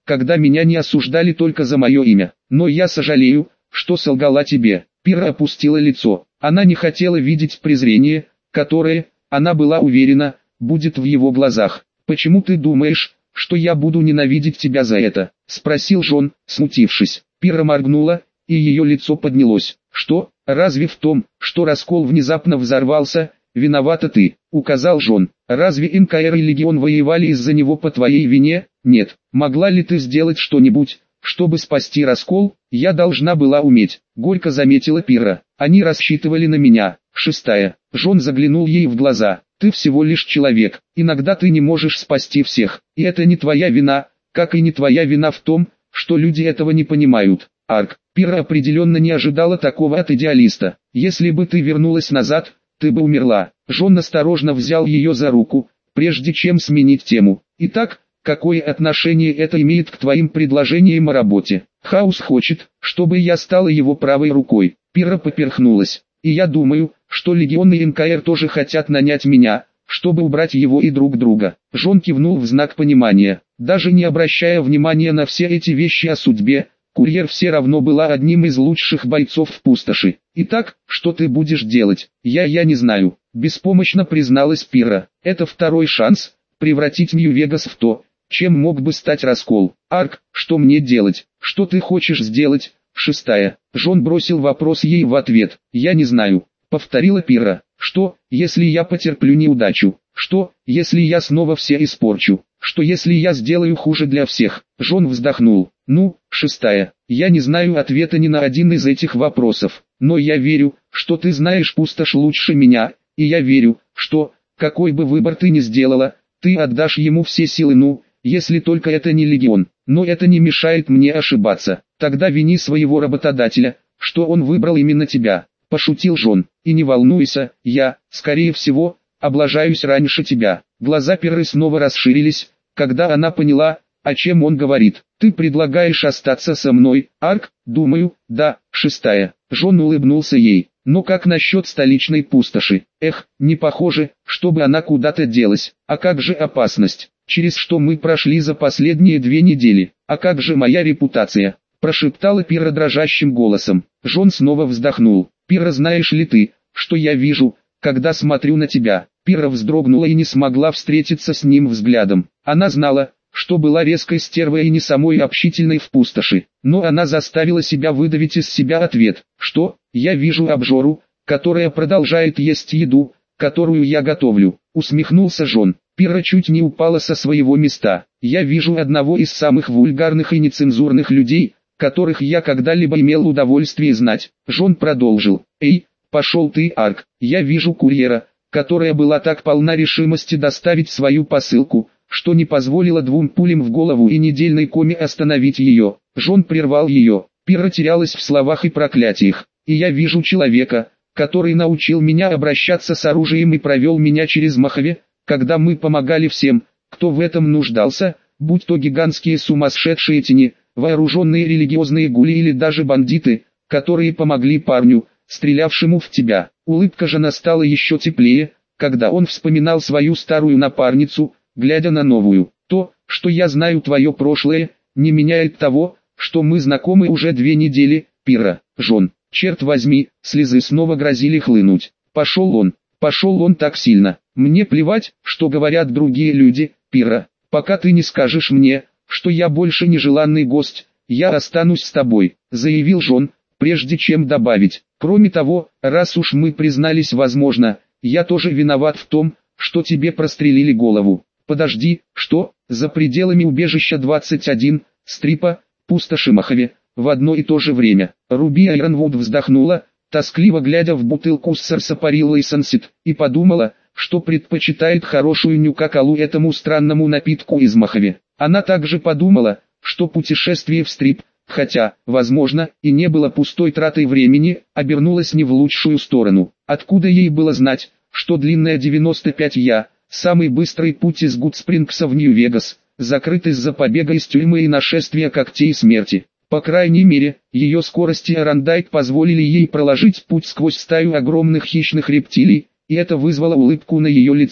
когда меня не осуждали только за мое имя. Но я сожалею, что солгала тебе». Пирра опустила лицо. Она не хотела видеть презрение, которое, она была уверена, будет в его глазах. «Почему ты думаешь, что я буду ненавидеть тебя за это?» — спросил Джон, смутившись. Пирра моргнула, и ее лицо поднялось. «Что, разве в том, что раскол внезапно взорвался, виновата ты?» — указал Джон. «Разве НКР и Легион воевали из-за него по твоей вине? Нет. Могла ли ты сделать что-нибудь, чтобы спасти раскол? Я должна была уметь», — горько заметила Пирра. «Они рассчитывали на меня». Шестая. Джон заглянул ей в глаза. «Ты всего лишь человек. Иногда ты не можешь спасти всех. И это не твоя вина, как и не твоя вина в том, что люди этого не понимают». Арк. Пирра определенно не ожидала такого от идеалиста. «Если бы ты вернулась назад, ты бы умерла». Джон осторожно взял ее за руку, прежде чем сменить тему. «Итак, какое отношение это имеет к твоим предложениям о работе?» «Хаус хочет, чтобы я стала его правой рукой». Пирра поперхнулась. «И я думаю, что Легион и НКР тоже хотят нанять меня, чтобы убрать его и друг друга». Джон кивнул в знак понимания. Даже не обращая внимания на все эти вещи о судьбе, Курьер все равно была одним из лучших бойцов в пустоши. «Итак, что ты будешь делать?» «Я я не знаю», — беспомощно призналась Пирра. «Это второй шанс, превратить Нью-Вегас в то, чем мог бы стать раскол». «Арк, что мне делать? Что ты хочешь сделать?» Шестая. Джон бросил вопрос ей в ответ. «Я не знаю», — повторила Пирра. «Что, если я потерплю неудачу? Что, если я снова все испорчу? Что если я сделаю хуже для всех?» Джон вздохнул. «Ну, шестая, я не знаю ответа ни на один из этих вопросов, но я верю, что ты знаешь пустошь лучше меня, и я верю, что, какой бы выбор ты ни сделала, ты отдашь ему все силы, ну, если только это не Легион. Но это не мешает мне ошибаться. Тогда вини своего работодателя, что он выбрал именно тебя», — пошутил Джон. «И не волнуйся, я, скорее всего, облажаюсь раньше тебя». Глаза Пирры снова расширились, когда она поняла, о чем он говорит. «Ты предлагаешь остаться со мной, Арк?» «Думаю, да». Шестая. Джон улыбнулся ей. «Но как насчет столичной пустоши? Эх, не похоже, чтобы она куда-то делась. А как же опасность, через что мы прошли за последние две недели? А как же моя репутация?» Прошептала Пирра дрожащим голосом. Джон снова вздохнул. «Пирра, знаешь ли ты, что я вижу, когда смотрю на тебя?» Пирра вздрогнула и не смогла встретиться с ним взглядом. Она знала, что была резкой стервой и не самой общительной в пустоши, но она заставила себя выдавить из себя ответ. «Что? Я вижу обжору, которая продолжает есть еду, которую я готовлю», — усмехнулся Джон. Пирра чуть не упала со своего места. «Я вижу одного из самых вульгарных и нецензурных людей, которых я когда-либо имел удовольствие знать». Джон продолжил. «Эй, пошел ты, Арк, я вижу курьера, которая была так полна решимости доставить свою посылку, что не позволила двум пулям в голову и недельной коме остановить ее». Джон прервал ее. Пирра терялась в словах и проклятиях. «И я вижу человека, который научил меня обращаться с оружием и провел меня через Мохаве, когда мы помогали всем, кто в этом нуждался, будь то гигантские сумасшедшие тени, вооруженные религиозные гули или даже бандиты, которые помогли парню, стрелявшему в тебя». Улыбка Жена стала еще теплее, когда он вспоминал свою старую напарницу, глядя на новую. «То, что я знаю твое прошлое, не меняет того, что мы знакомы уже две недели, Пирра». Джон. Черт возьми, слезы снова грозили хлынуть. Пошел он, пошел он так сильно. «Мне плевать, что говорят другие люди, Пирра. Пока ты не скажешь мне, что я больше не желанный гость, я останусь с тобой», — заявил Джон, прежде чем добавить. «Кроме того, раз уж мы признались, возможно, я тоже виноват в том, что тебе прострелили голову». «Подожди, что?» За пределами убежища двадцать один, Стрипа, пустоши Мохаве, в одно и то же время. Руби Айронвуд вздохнула, тоскливо глядя в бутылку с сарсапариллой Сансит, и подумала, что предпочитает хорошую нюка-колу этому странному напитку из Мохаве. Она также подумала, что путешествие в Стрип, хотя, возможно, и не было пустой тратой времени, обернулось не в лучшую сторону. Откуда ей было знать, что длинная девяносто пять Я, самый быстрый путь из Гудспрингса в Нью-Вегас, закрыт из-за побега из тюрьмы и нашествия когтей смерти. По крайней мере, ее скорость и Арандайк позволили ей проложить путь сквозь стаю огромных хищных рептилий, и это вызвало улыбку на ее лице.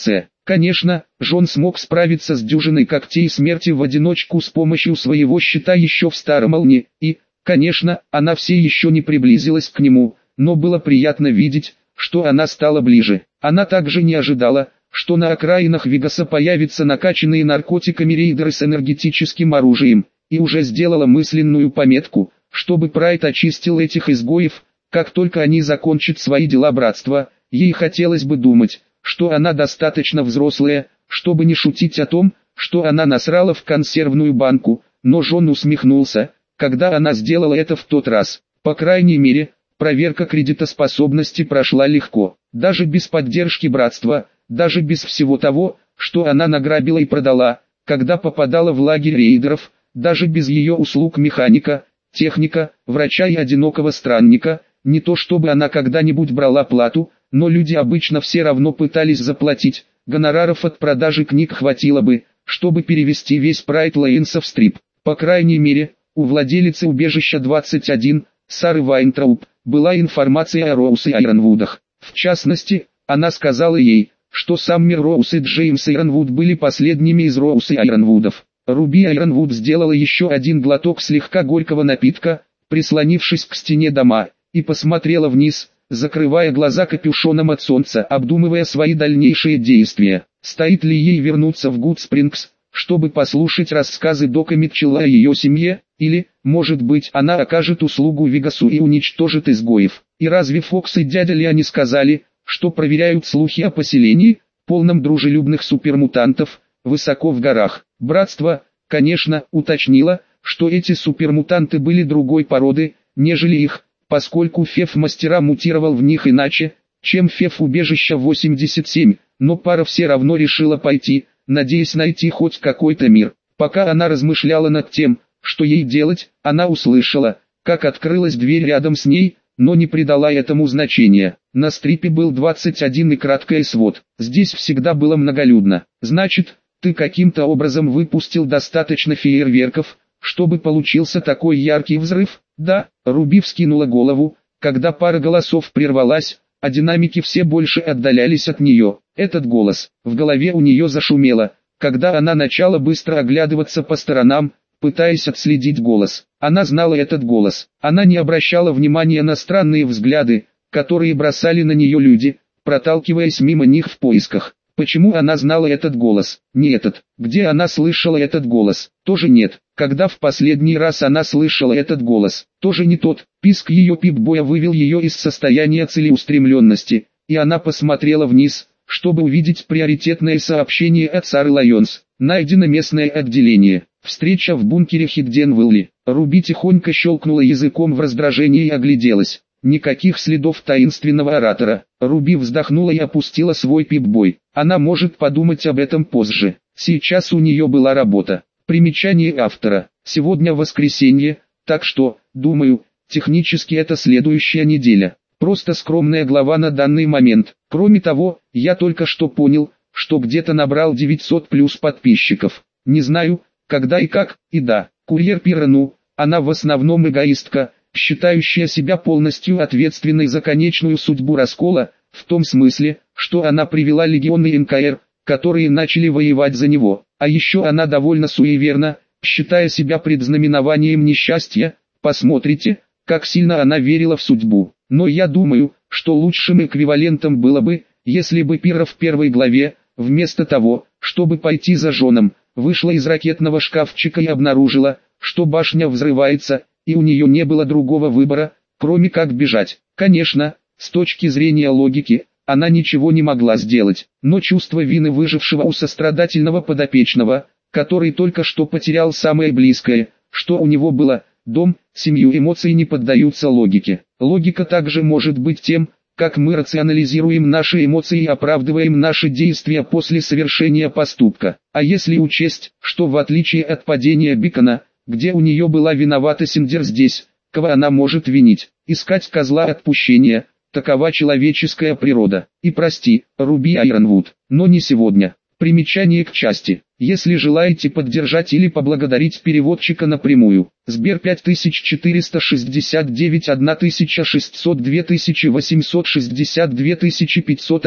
Конечно, Джон смог справиться с дюжиной когтей смерти в одиночку с помощью своего щита еще в старом Алне, и, конечно, она все еще не приблизилась к нему, но было приятно видеть, что она стала ближе. Она также не ожидала, что на окраинах Вегаса появятся накачанные наркотиками рейдеры с энергетическим оружием, и уже сделала мысленную пометку, чтобы Прайд очистил этих изгоев, как только они закончат свои дела братства. Ей хотелось бы думать, что она достаточно взрослая, чтобы не шутить о том, что она насрала в консервную банку, но Джон усмехнулся, когда она сделала это в тот раз. По крайней мере, проверка кредитоспособности прошла легко, даже без поддержки братства, даже без всего того, что она награбила и продала, когда попадала в лагерь рейдеров, даже без ее услуг механика, техника, врача и одинокого странника. Не то чтобы она когда-нибудь брала плату, но люди обычно все равно пытались заплатить, гонораров от продажи книг хватило бы, чтобы перевести весь Прайд Лейнса в стрип. По крайней мере, у владелицы убежища двадцать один, Сары Вайнтрауб, была информация о Роуз и Айронвудах. В частности, она сказала ей, что Саммер Роуз и Джеймс Айронвуд были последними из Роуз и Айронвудов. Руби Айронвуд сделала еще один глоток слегка горького напитка, прислонившись к стене дома, и посмотрела вниз, закрывая глаза капюшоном от солнца, обдумывая свои дальнейшие действия. Стоит ли ей вернуться в Гудспрингс, чтобы послушать рассказы Дока Митчелла о ее семье, или, может быть, она окажет услугу Вегасу и уничтожит изгоев? И разве Фокс и дядя Лео не сказали, что проверяют слухи о поселении, полном дружелюбных супермутантов, высоко в горах? Братство, конечно, уточнило, что эти супермутанты были другой породы, нежели их, поскольку Феф-мастера мутировал в них иначе, чем Феф-убежища восемьдесят семь, но пара все равно решила пойти, надеясь найти хоть какой-то мир. Пока она размышляла над тем, что ей делать, она услышала, как открылась дверь рядом с ней, но не придала этому значения. На стрипе был двадцать один и краткое свод. Здесь всегда было многолюдно. Значит, ты каким-то образом выпустил достаточно фейерверков, чтобы получился такой яркий взрыв? Да, Руби вскинула голову, когда пара голосов прервалась, а динамики все больше отдалялись от нее. Этот голос, в голове у нее зашумело, когда она начала быстро оглядываться по сторонам, пытаясь отследить голос. Она знала этот голос. Она не обращала внимания на странные взгляды, которые бросали на нее люди, проталкиваясь мимо них в поисках. Почему она знала этот голос? Не этот. Где она слышала этот голос? Тоже нет. Когда в последний раз она слышала этот голос? Тоже не тот. Писк ее пип-боя вывел ее из состояния целеустремленности, и она посмотрела вниз, чтобы увидеть приоритетное сообщение от Сары Лайонс. Найдено местное отделение. Встреча в бункере Хигденвилли. Руби тихонько щелкнула языком в раздражении и огляделась. Никаких следов таинственного оратора. Руби вздохнула и опустила свой пип-бой. Она может подумать об этом позже. Сейчас у нее была работа. Примечание автора. Сегодня воскресенье, так что, думаю, технически это следующая неделя. Просто скромная глава на данный момент. Кроме того, я только что понял, что где-то набрал девятьсот плюс подписчиков. Не знаю, когда и как, и да, курьер Пира, ну, она в основном эгоистка, считающая себя полностью ответственной за конечную судьбу раскола, в том смысле, что она привела легионы эн ка эр, которые начали воевать за него. А еще она довольно суеверна, считая себя предзнаменованием несчастья. Посмотрите, как сильно она верила в судьбу. Но я думаю, что лучшим эквивалентом было бы, если бы Пира в первой главе, вместо того, чтобы пойти за Джоном, вышла из ракетного шкафчика и обнаружила, что башня взрывается, и у нее не было другого выбора, кроме как бежать. Конечно, с точки зрения логики, она ничего не могла сделать, но чувство вины выжившего у сострадательного подопечного, который только что потерял самое близкое, что у него было, дом, семью, эмоции не поддаются логике. Логика также может быть тем, как мы рационализируем наши эмоции и оправдываем наши действия после совершения поступка. А если учесть, что в отличие от падения Бикона, где у нее была виновата Синдер, здесь, кого она может винить, искать козла отпущения, такова человеческая природа. И прости, Руби Айронвуд, но не сегодня. Примечание к части. Если желаете поддержать или поблагодарить переводчика напрямую, Сбер пять тысяч четыреста шестьдесят девять тысяча шестьсот два тысячи восемьсот шестьдесят два тысячи пятьсот один.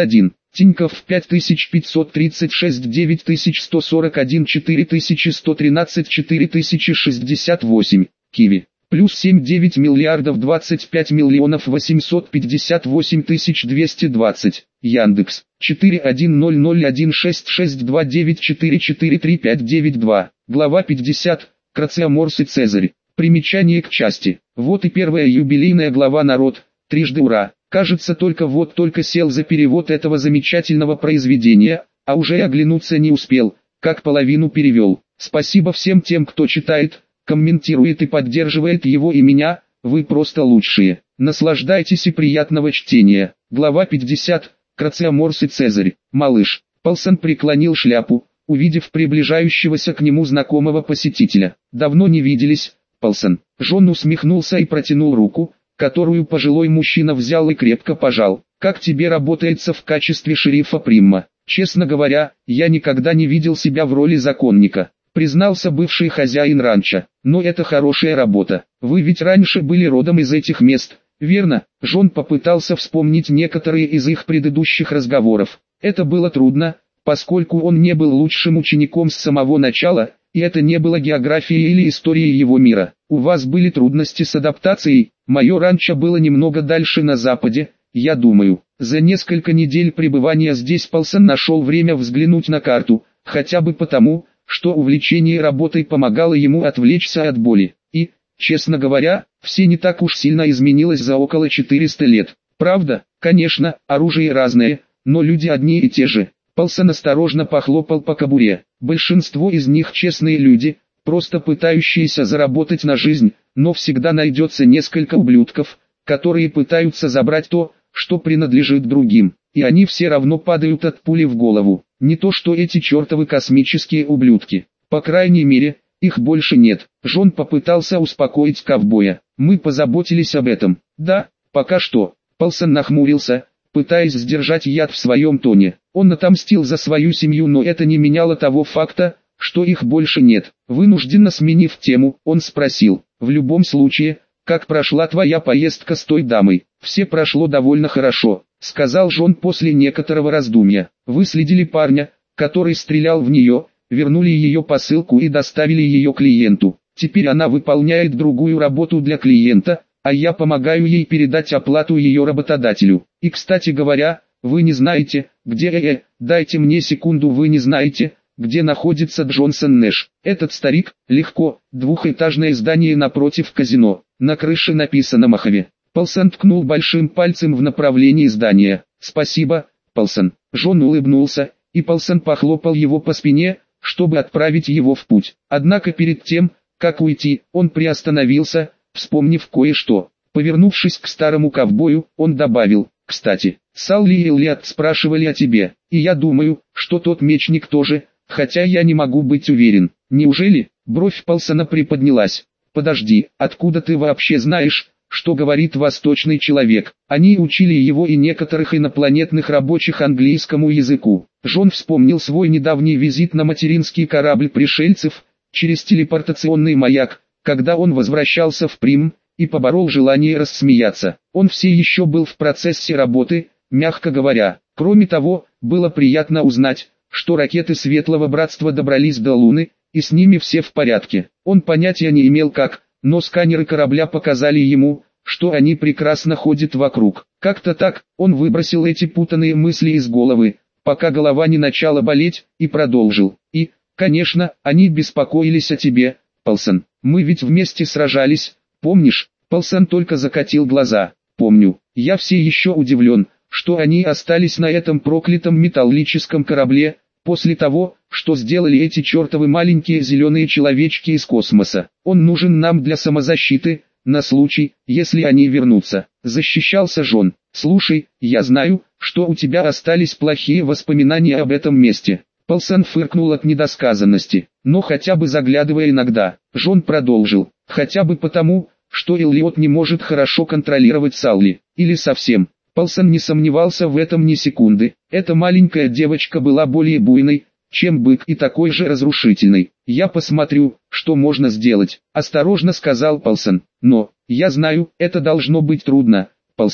Тинькофф пять тысяч пятьсот тридцать шесть, девять тысяч сто сорок один, четыре тысячи сто тринадцать, четыре тысячи шестьдесят восемь. Киви. Плюс семь девять миллиардов двадцать пять миллионов восемьсот пятьдесят восемь тысяч двести двадцать. Яндекс. четыре один ноль ноль один шесть шесть два девять четыре четыре три пять девять два. Глава пятьдесят. Крациоморс и Цезарь. Примечание к части. Вот и первая юбилейная глава, народ. Трижды ура. Кажется, только вот только сел за перевод этого замечательного произведения, а уже оглянуться не успел, как половину перевел. Спасибо всем тем, кто читает, комментирует и поддерживает его и меня, вы просто лучшие. Наслаждайтесь и приятного чтения. Глава пятьдесят. Крациоморс и Цезарь. Малыш. Полсон преклонил шляпу, увидев приближающегося к нему знакомого посетителя. Давно не виделись, Полсон. Джон усмехнулся и протянул руку, которую пожилой мужчина взял и крепко пожал. «Как тебе работается в качестве шерифа Примма?» «Честно говоря, я никогда не видел себя в роли законника», признался бывший хозяин ранчо. «Но это хорошая работа. Вы ведь раньше были родом из этих мест, верно?» Джон попытался вспомнить некоторые из их предыдущих разговоров. Это было трудно, поскольку он не был лучшим учеником с самого начала, и это не было географией или историей его мира. «У вас были трудности с адаптацией?» «Мое ранчо было немного дальше на западе, я думаю. За несколько недель пребывания здесь Полсон нашел время взглянуть на карту, хотя бы потому, что увлечение работой помогало ему отвлечься от боли. И, честно говоря, все не так уж сильно изменилось за около четырёхсот лет. Правда, конечно, оружие разное, но люди одни и те же». Полсон осторожно похлопал по кобуре. «Большинство из них честные люди, просто пытающиеся заработать на жизнь, но всегда найдется несколько ублюдков, которые пытаются забрать то, что принадлежит другим, и они все равно падают от пули в голову. Не то что эти чертовы космические ублюдки. По крайней мере, их больше нет». Джон попытался успокоить ковбоя. «Мы позаботились об этом». «Да, пока что». Полсон нахмурился, пытаясь сдержать яд в своем тоне. Он отомстил за свою семью, но это не меняло того факта, что их больше нет. Вынужденно сменив тему, он спросил: «В любом случае, как прошла твоя поездка с той дамой?» «Все прошло довольно хорошо», — сказал Джон после некоторого раздумья. «Выследили парня, который стрелял в нее, вернули ее посылку и доставили ее клиенту. Теперь она выполняет другую работу для клиента, а я помогаю ей передать оплату ее работодателю. И, кстати говоря, вы не знаете, где э-э, дайте мне секунду, вы не знаете, где находится Джонсон Нэш. Этот старик, легко, двухэтажное здание напротив казино, на крыше написано Махове». Полсон ткнул большим пальцем в направлении здания. «Спасибо, Полсон». Джон улыбнулся, и Полсон похлопал его по спине, чтобы отправить его в путь. Однако перед тем, как уйти, он приостановился, вспомнив кое-что. Повернувшись к старому ковбою, он добавил: «Кстати, Салли и Эллиот спрашивали о тебе, и я думаю, что тот мечник тоже, хотя я не могу быть уверен». «Неужели?» Бровь Полсона приподнялась. «Подожди, откуда ты вообще знаешь, что говорит восточный человек?» Они учили его и некоторых инопланетных рабочих английскому языку. Джон вспомнил свой недавний визит на материнский корабль пришельцев, через телепортационный маяк, когда он возвращался в Прим, и поборол желание рассмеяться. Он все еще был в процессе работы, мягко говоря. Кроме того, было приятно узнать, что ракеты Светлого Братства добрались до Луны, и с ними все в порядке. Он понятия не имел как, но сканеры корабля показали ему, что они прекрасно ходят вокруг. Как-то так, он выбросил эти путанные мысли из головы, пока голова не начала болеть, и продолжил. «И, конечно, они беспокоились о тебе, Полсон. Мы ведь вместе сражались, помнишь?» Полсон только закатил глаза. «Помню. Я все еще удивлен, что они остались на этом проклятом металлическом корабле, после того, что сделали эти чертовы маленькие зеленые человечки из космоса. Он нужен нам для самозащиты, на случай, если они вернутся», — защищался Джон. «Слушай, я знаю, что у тебя остались плохие воспоминания об этом месте». Полсон фыркнул от недосказанности, но хотя бы заглядывая иногда. Джон продолжил: «Хотя бы потому, что Эллиот не может хорошо контролировать Салли, или совсем». Полсон не сомневался в этом ни секунды. Эта маленькая девочка была более буйной, чем бык, и такой же разрушительной. «Я посмотрю, что можно сделать», — осторожно сказал Полсон. «Но, я знаю, это должно быть трудно, Полсон».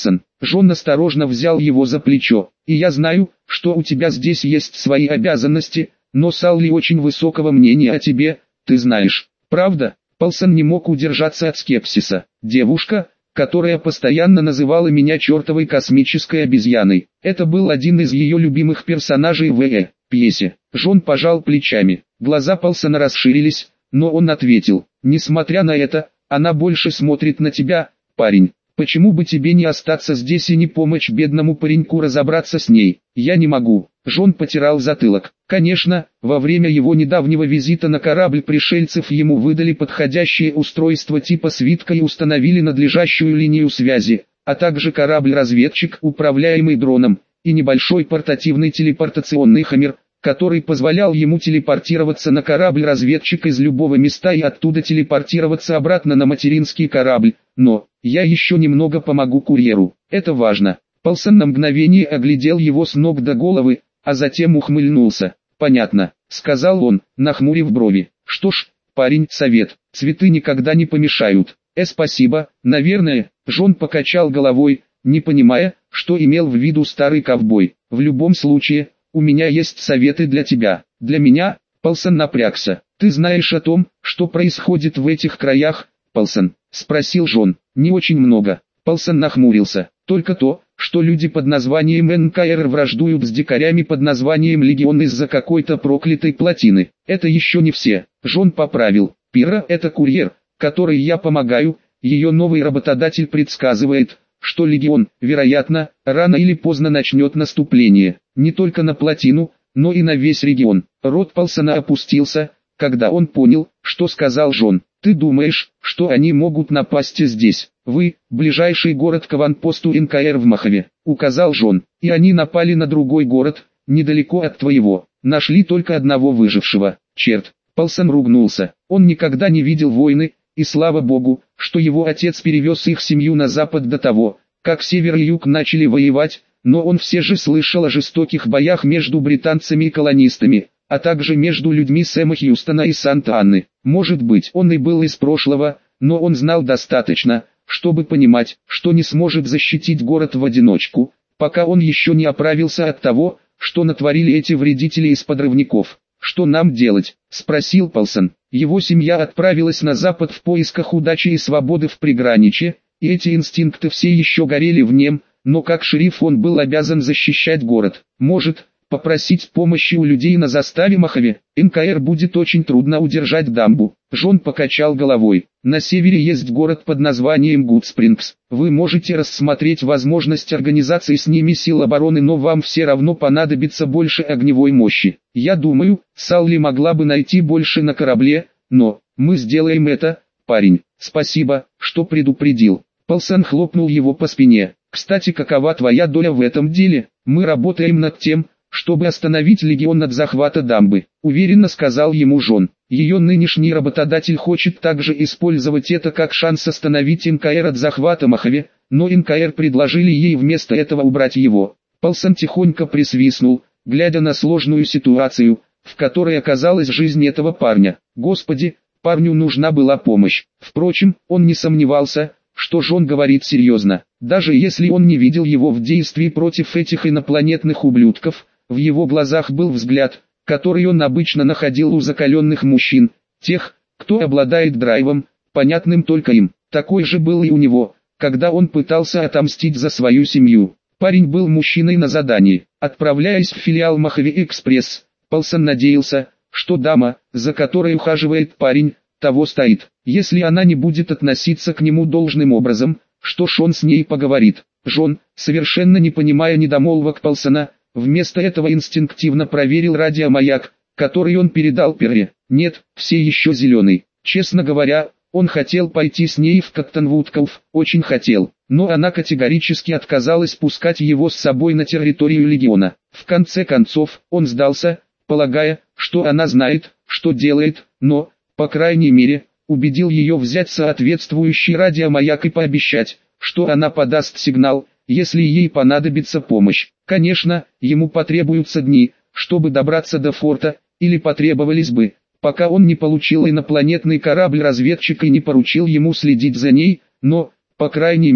Жон осторожно взял его за плечо. «И я знаю, что у тебя здесь есть свои обязанности, но Салли очень высокого мнения о тебе, ты знаешь. Правда?» Полсон не мог удержаться от скепсиса. «Девушка, которая постоянно называла меня чертовой космической обезьяной. Это был один из ее любимых персонажей в э пьесе». Жон пожал плечами. Глаза Полсона расширились, но он ответил: «Несмотря на это, она больше смотрит на тебя, парень. Почему бы тебе не остаться здесь и не помочь бедному пареньку разобраться с ней?» «Я не могу». Жон потирал затылок. Конечно, во время его недавнего визита на корабль пришельцев ему выдали подходящее устройство типа свитка и установили надлежащую линию связи, а также корабль-разведчик, управляемый дроном, и небольшой портативный телепортационный хаммер, который позволял ему телепортироваться на корабль-разведчик из любого места и оттуда телепортироваться обратно на материнский корабль. Но я еще немного помогу курьеру. Это важно. Полсон на мгновение оглядел его с ног до головы, а затем ухмыльнулся. «Понятно», — сказал он, нахмурив брови. «Что ж, парень, совет, цветы никогда не помешают». «Э, спасибо, наверное», — Жон покачал головой, не понимая, что имел в виду старый ковбой. «В любом случае, у меня есть советы для тебя». «Для меня?» — Полсон напрягся. «Ты знаешь о том, что происходит в этих краях, Полсон?» — спросил Жон. «Не очень много». Полсон нахмурился. «Только то, что люди под названием эн ка эр враждуют с дикарями под названием Легион из-за какой-то проклятой плотины. Это еще не все». Жон поправил. «Пира — это курьер, который я помогаю, ее новый работодатель предсказывает, что Легион, вероятно, рано или поздно начнет наступление, не только на плотину, но и на весь регион». Рот Полсона опустился, когда он понял, что сказал Жон. «Ты думаешь, что они могут напасть здесь? Вы, ближайший город к аванпосту эн ка эр в Махове», — указал Жон. «И они напали на другой город, недалеко от твоего. Нашли только одного выжившего. Черт». Полсон ругнулся. Он никогда не видел войны, и слава богу, что его отец перевез их семью на запад до того, как север и юг начали воевать, но он все же слышал о жестоких боях между британцами и колонистами, а также между людьми Сэма Хьюстона и Санта-Анны. Может быть, он и был из прошлого, но он знал достаточно, чтобы понимать, что не сможет защитить город в одиночку, пока он еще не оправился от того, что натворили эти вредители из подрывников. «Что нам делать?» – спросил Полсон. Его семья отправилась на запад в поисках удачи и свободы в приграничье, и эти инстинкты все еще горели в нем, но как шериф он был обязан защищать город. Может, попросить помощи у людей на заставе Махове? эн ка эр будет очень трудно удержать дамбу. Жон покачал головой. На севере есть город под названием Гудспрингс. Вы можете рассмотреть возможность организации с ними сил обороны, но вам все равно понадобится больше огневой мощи. Я думаю, Салли могла бы найти больше на корабле, но мы сделаем это, парень. Спасибо, что предупредил. Полсон хлопнул его по спине. Кстати, какова твоя доля в этом деле? Мы работаем над тем, чтобы остановить Легион от захвата дамбы, уверенно сказал ему Жон. Ее нынешний работодатель хочет также использовать это как шанс остановить эн ка эр от захвата Махове, но эн ка эр предложили ей вместо этого убрать его. Полсон тихонько присвистнул, глядя на сложную ситуацию, в которой оказалась жизнь этого парня. Господи, парню нужна была помощь. Впрочем, он не сомневался, что Жон говорит серьезно. Даже если он не видел его в действии против этих инопланетных ублюдков, в его глазах был взгляд, который он обычно находил у закаленных мужчин, тех, кто обладает драйвом, понятным только им. Такой же был и у него, когда он пытался отомстить за свою семью. Парень был мужчиной на задании. Отправляясь в филиал Махове Экспресс, Полсон надеялся, что дама, за которой ухаживает парень, того стоит. Если она не будет относиться к нему должным образом, что ж он с ней поговорит. Жон, совершенно не понимая недомолвок Полсона, вместо этого инстинктивно проверил радиомаяк, который он передал Перри. Нет, все еще зеленый. Честно говоря, он хотел пойти с ней в Коттонвуд-Коув, очень хотел, но она категорически отказалась пускать его с собой на территорию Легиона. В конце концов, он сдался, полагая, что она знает, что делает, но, по крайней мере, убедил ее взять соответствующий радиомаяк и пообещать, что она подаст сигнал, если ей понадобится помощь. Конечно, ему потребуются дни, чтобы добраться до форта, или потребовались бы, пока он не получил инопланетный корабль-разведчик и не поручил ему следить за ней, но, по крайней мере,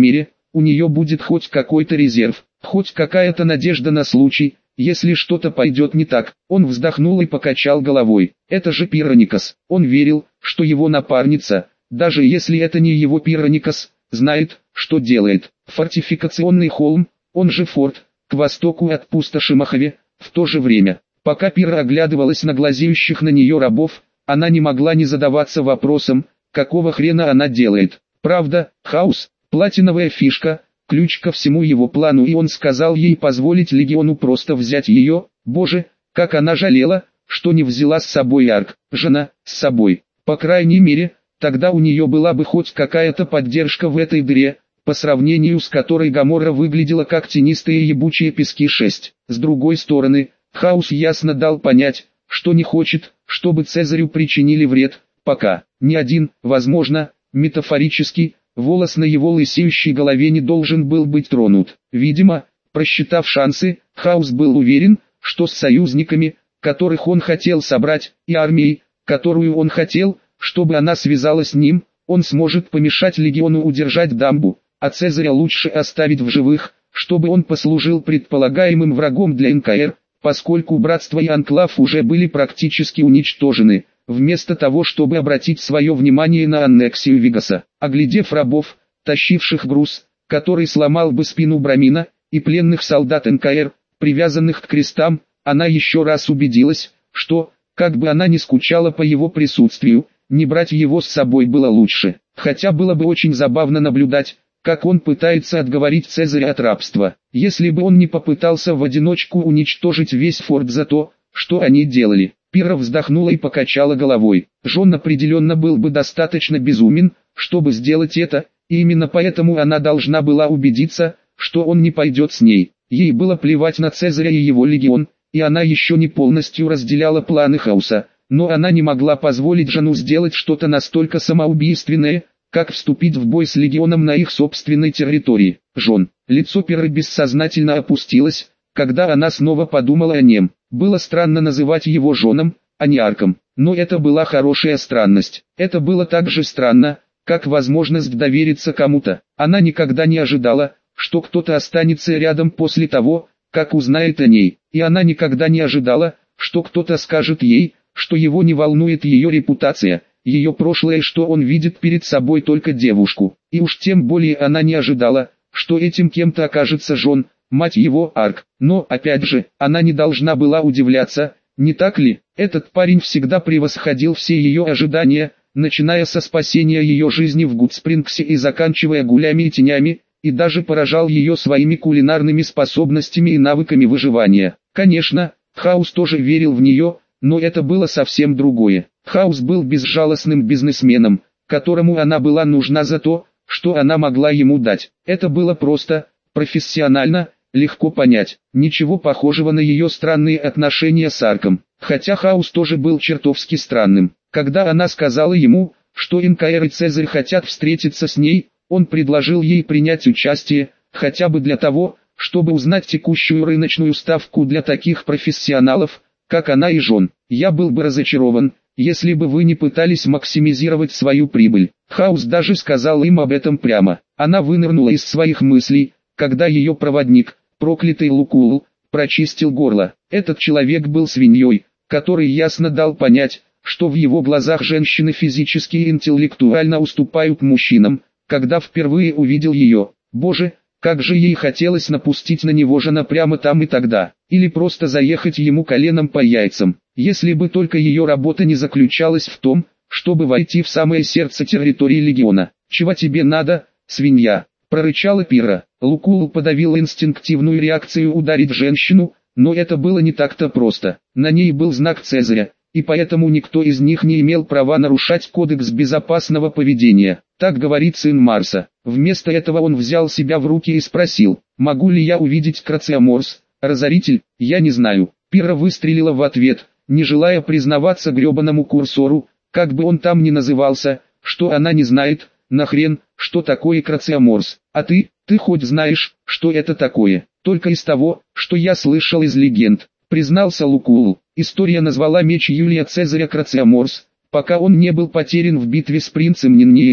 у нее будет хоть какой-то резерв, хоть какая-то надежда на случай, если что-то пойдет не так. Он вздохнул и покачал головой. Это же Пироникос. Он верил, что его напарница, даже если это не его Пироникос, знает, что делает. Фортификационный холм, он же форт, к востоку от пустоши Махове. В то же время, пока Пира оглядывалась на глазеющих на нее рабов, она не могла не задаваться вопросом, какого хрена она делает. Правда, Хаус, платиновая фишка, ключ ко всему его плану, и он сказал ей позволить легиону просто взять ее. Боже, как она жалела, что не взяла с собой Арк. Жена, с собой. По крайней мере, тогда у нее была бы хоть какая-то поддержка в этой дыре, по сравнению с которой Гоморра выглядела как тенистые ебучие пески шесть. С другой стороны, Хаус ясно дал понять, что не хочет, чтобы Цезарю причинили вред, пока. Ни один, возможно, метафорически, волос на его лысеющей голове не должен был быть тронут. Видимо, просчитав шансы, Хаус был уверен, что с союзниками, которых он хотел собрать, и армией, которую он хотел, чтобы она связалась с ним, он сможет помешать легиону удержать дамбу, а Цезаря лучше оставить в живых, чтобы он послужил предполагаемым врагом для эн ка эр, поскольку братство и анклав уже были практически уничтожены. Вместо того, чтобы обратить свое внимание на аннексию Вегаса, оглядев рабов, тащивших груз, который сломал бы спину Брамина, и пленных солдат эн ка эр, привязанных к крестам, она еще раз убедилась, что, как бы она ни скучала по его присутствию, не брать его с собой было лучше. Хотя было бы очень забавно наблюдать, как он пытается отговорить Цезаря от рабства, если бы он не попытался в одиночку уничтожить весь форт за то, что они делали. Пира вздохнула и покачала головой. Жон определенно был бы достаточно безумен, чтобы сделать это, и именно поэтому она должна была убедиться, что он не пойдет с ней. Ей было плевать на Цезаря и его легион, и она еще не полностью разделяла планы Хауса, но она не могла позволить Жону сделать что-то настолько самоубийственное, как вступить в бой с легионом на их собственной территории. Жон, лицо Пиры бессознательно опустилось, когда она снова подумала о нем. Было странно называть его Жоном, а не Арком, но это была хорошая странность. Это было так же странно, как возможность довериться кому-то. Она никогда не ожидала, что кто-то останется рядом после того, как узнает о ней, и она никогда не ожидала, что кто-то скажет ей, что его не волнует ее репутация, ее прошлое, что он видит перед собой только девушку. И уж тем более она не ожидала, что этим кем-то окажется Жон, мать его, Арк. Но, опять же, она не должна была удивляться, не так ли? Этот парень всегда превосходил все ее ожидания, начиная со спасения ее жизни в Гудспрингсе и заканчивая гулями и тенями, и даже поражал ее своими кулинарными способностями и навыками выживания. Конечно, Хаус тоже верил в нее, но это было совсем другое. Хаус был безжалостным бизнесменом, которому она была нужна за то, что она могла ему дать. Это было просто, профессионально, легко понять. Ничего похожего на ее странные отношения с Арком. Хотя Хаус тоже был чертовски странным. Когда она сказала ему, что эн ка эр и Цезарь хотят встретиться с ней, он предложил ей принять участие, хотя бы для того, чтобы узнать текущую рыночную ставку для таких профессионалов, как она и Жон. Я был бы разочарован, если бы вы не пытались максимизировать свою прибыль. Хаус даже сказал им об этом прямо. Она вынырнула из своих мыслей, когда ее проводник, проклятый Лукул, прочистил горло. Этот человек был свиньей, который ясно дал понять, что в его глазах женщины физически и интеллектуально уступают мужчинам. Когда впервые увидел ее, боже, как же ей хотелось напустить на него Жона прямо там и тогда, или просто заехать ему коленом по яйцам, если бы только ее работа не заключалась в том, чтобы войти в самое сердце территории легиона. «Чего тебе надо, свинья?» – прорычала Пира. Лукул подавил инстинктивную реакцию ударить женщину, но это было не так-то просто. На ней был знак Цезаря, и поэтому никто из них не имел права нарушать кодекс безопасного поведения. Так говорит сын Марса. Вместо этого он взял себя в руки и спросил, могу ли я увидеть Крациоморс, разоритель? Я не знаю. Пира выстрелила в ответ, не желая признаваться гребаному курсору, как бы он там ни назывался, что она не знает, нахрен, что такое Крациоморс. А ты, ты хоть знаешь, что это такое? Только из того, что я слышал из легенд, признался Лукул. История назвала меч Юлия Цезаря Крациоморс, пока он не был потерян в битве с принцем Ниннеем,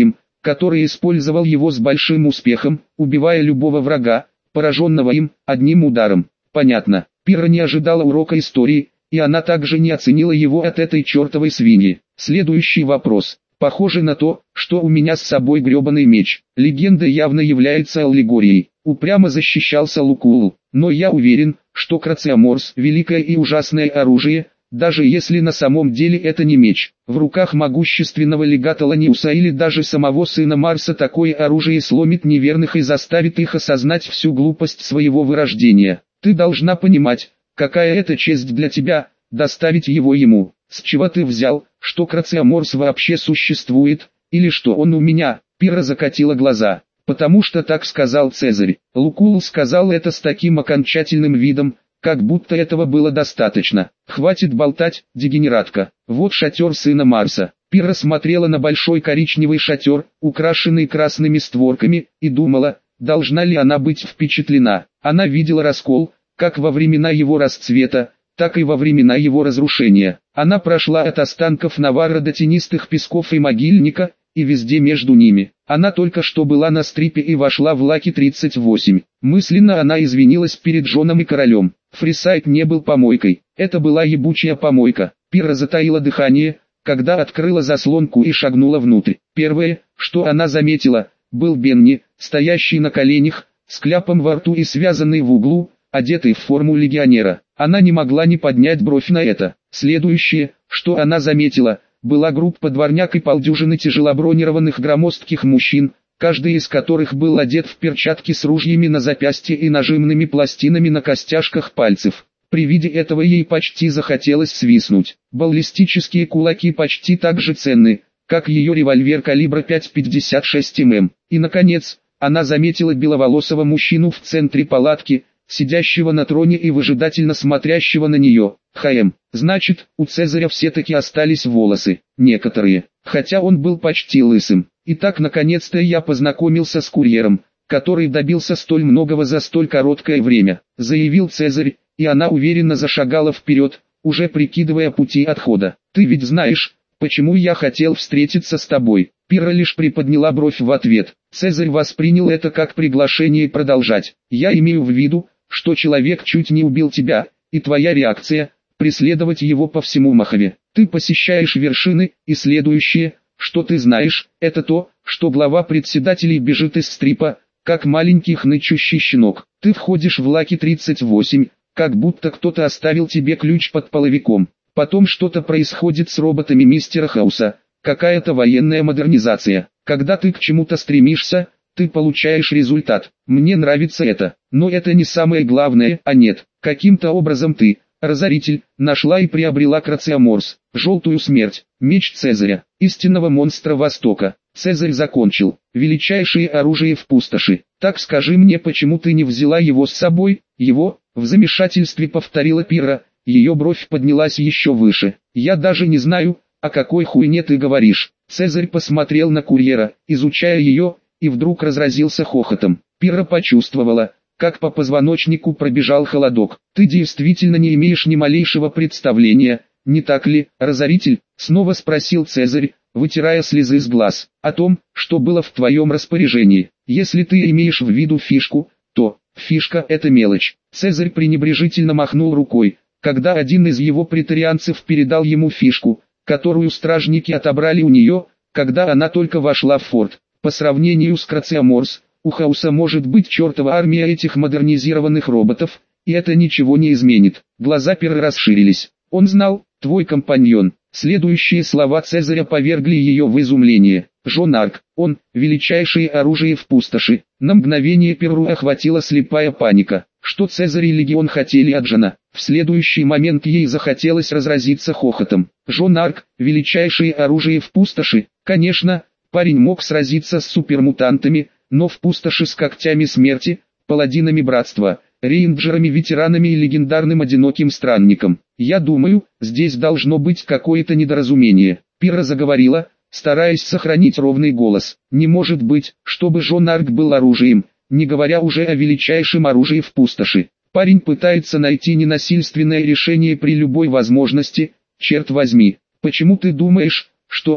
который использовал его с большим успехом, убивая любого врага, пораженного им, одним ударом. Понятно, Пирра не ожидала урока истории, и она также не оценила его от этой чертовой свиньи. Следующий вопрос. Похоже на то, что у меня с собой гребаный меч. Легенда явно является аллегорией. Упрямо защищался Лукул. Но я уверен, что Крациоморс – великое и ужасное оружие, даже если на самом деле это не меч. В руках могущественного легата Ланиуса или даже самого сына Марса такое оружие сломит неверных и заставит их осознать всю глупость своего вырождения. Ты должна понимать, какая это честь для тебя, доставить его ему. С чего ты взял, что Крациоморс вообще существует, или что он у меня? Пирра закатила глаза. Потому что так сказал Цезарь. Лукул сказал это с таким окончательным видом, как будто этого было достаточно. Хватит болтать, дегенератка. Вот шатер сына Марса. Пирра смотрела на большой коричневый шатер, украшенный красными створками, и думала, должна ли она быть впечатлена. Она видела раскол, как во времена его расцвета, так и во времена его разрушения. Она прошла от останков Наварра до тенистых песков и могильника, и везде между ними. Она только что была на стрипе и вошла в Лаки тридцать восемь. Мысленно она извинилась перед Джоном и королем. Фрисайд не был помойкой, это была ебучая помойка. Пирра затаила дыхание, когда открыла заслонку и шагнула внутрь. Первое, что она заметила, был Бенни, стоящий на коленях, с кляпом во рту и связанный в углу, одетый в форму легионера. Она не могла не поднять бровь на это. Следующее, что она заметила, была группа дворняк и полдюжины тяжелобронированных громоздких мужчин, каждый из которых был одет в перчатки с ружьями на запястье и нажимными пластинами на костяшках пальцев. При виде этого ей почти захотелось свистнуть. Баллистические кулаки почти так же ценны, как ее револьвер калибра пять пятьдесят шесть миллиметров. И наконец, она заметила беловолосого мужчину в центре палатки, сидящего на троне и выжидательно смотрящего на нее. ХМ. Значит, у Цезаря все-таки остались волосы. Некоторые. Хотя он был почти лысым. Итак, наконец-то я познакомился с курьером, который добился столь многого за столь короткое время, заявил Цезарь, и она уверенно зашагала вперед, уже прикидывая пути отхода. Ты ведь знаешь, почему я хотел встретиться с тобой? Пирра лишь приподняла бровь в ответ. Цезарь воспринял это как приглашение продолжать. Я имею в виду, что человек чуть не убил тебя, и твоя реакция – преследовать его по всему Махове. Ты посещаешь вершины, и следующее, что ты знаешь, это то, что глава председателей бежит из стрипа, как маленький хнычущий щенок. Ты входишь в Лаки тридцать восемь, как будто кто-то оставил тебе ключ под половиком. Потом что-то происходит с роботами мистера Хауса, какая-то военная модернизация. Когда ты к чему-то стремишься, ты получаешь результат. Мне нравится это, но это не самое главное, а нет. Каким-то образом ты, разоритель, нашла и приобрела Крациоморс, желтую смерть, меч Цезаря, истинного монстра Востока. Цезарь закончил. Величайшее оружие в пустоши. Так скажи мне, почему ты не взяла его с собой? Его? В замешательстве повторила Пирра. Ее бровь поднялась еще выше. Я даже не знаю, о какой хуйне ты говоришь. Цезарь посмотрел на курьера, изучая ее, и вдруг разразился хохотом. Пирра почувствовала, как по позвоночнику пробежал холодок. Ты действительно не имеешь ни малейшего представления, не так ли, разоритель? Снова спросил Цезарь, вытирая слезы с глаз. О том, что было в твоем распоряжении. Если ты имеешь в виду фишку, то фишка – это мелочь. Цезарь пренебрежительно махнул рукой, когда один из его претарианцев передал ему фишку, которую стражники отобрали у нее, когда она только вошла в форт. По сравнению с Крациоморс, у Хауса может быть чертова армия этих модернизированных роботов, и это ничего не изменит. Глаза Пирры расширились. Он знал, твой компаньон. Следующие слова Цезаря повергли ее в изумление. Жон Арк, он, величайшее оружие в пустоши. На мгновение Пирру охватила слепая паника. Что Цезарь и Легион хотели от Жона? В следующий момент ей захотелось разразиться хохотом. Жон Арк, величайшее оружие в пустоши. Конечно, парень мог сразиться с супермутантами, но в пустоши с когтями смерти, паладинами братства, рейнджерами, ветеранами и легендарным одиноким странником. Я думаю, здесь должно быть какое-то недоразумение. Пирра заговорила, стараясь сохранить ровный голос. Не может быть, чтобы Жон Арк был оружием, не говоря уже о величайшем оружии в пустоши. Парень пытается найти ненасильственное решение при любой возможности, черт возьми. Почему ты думаешь, что он,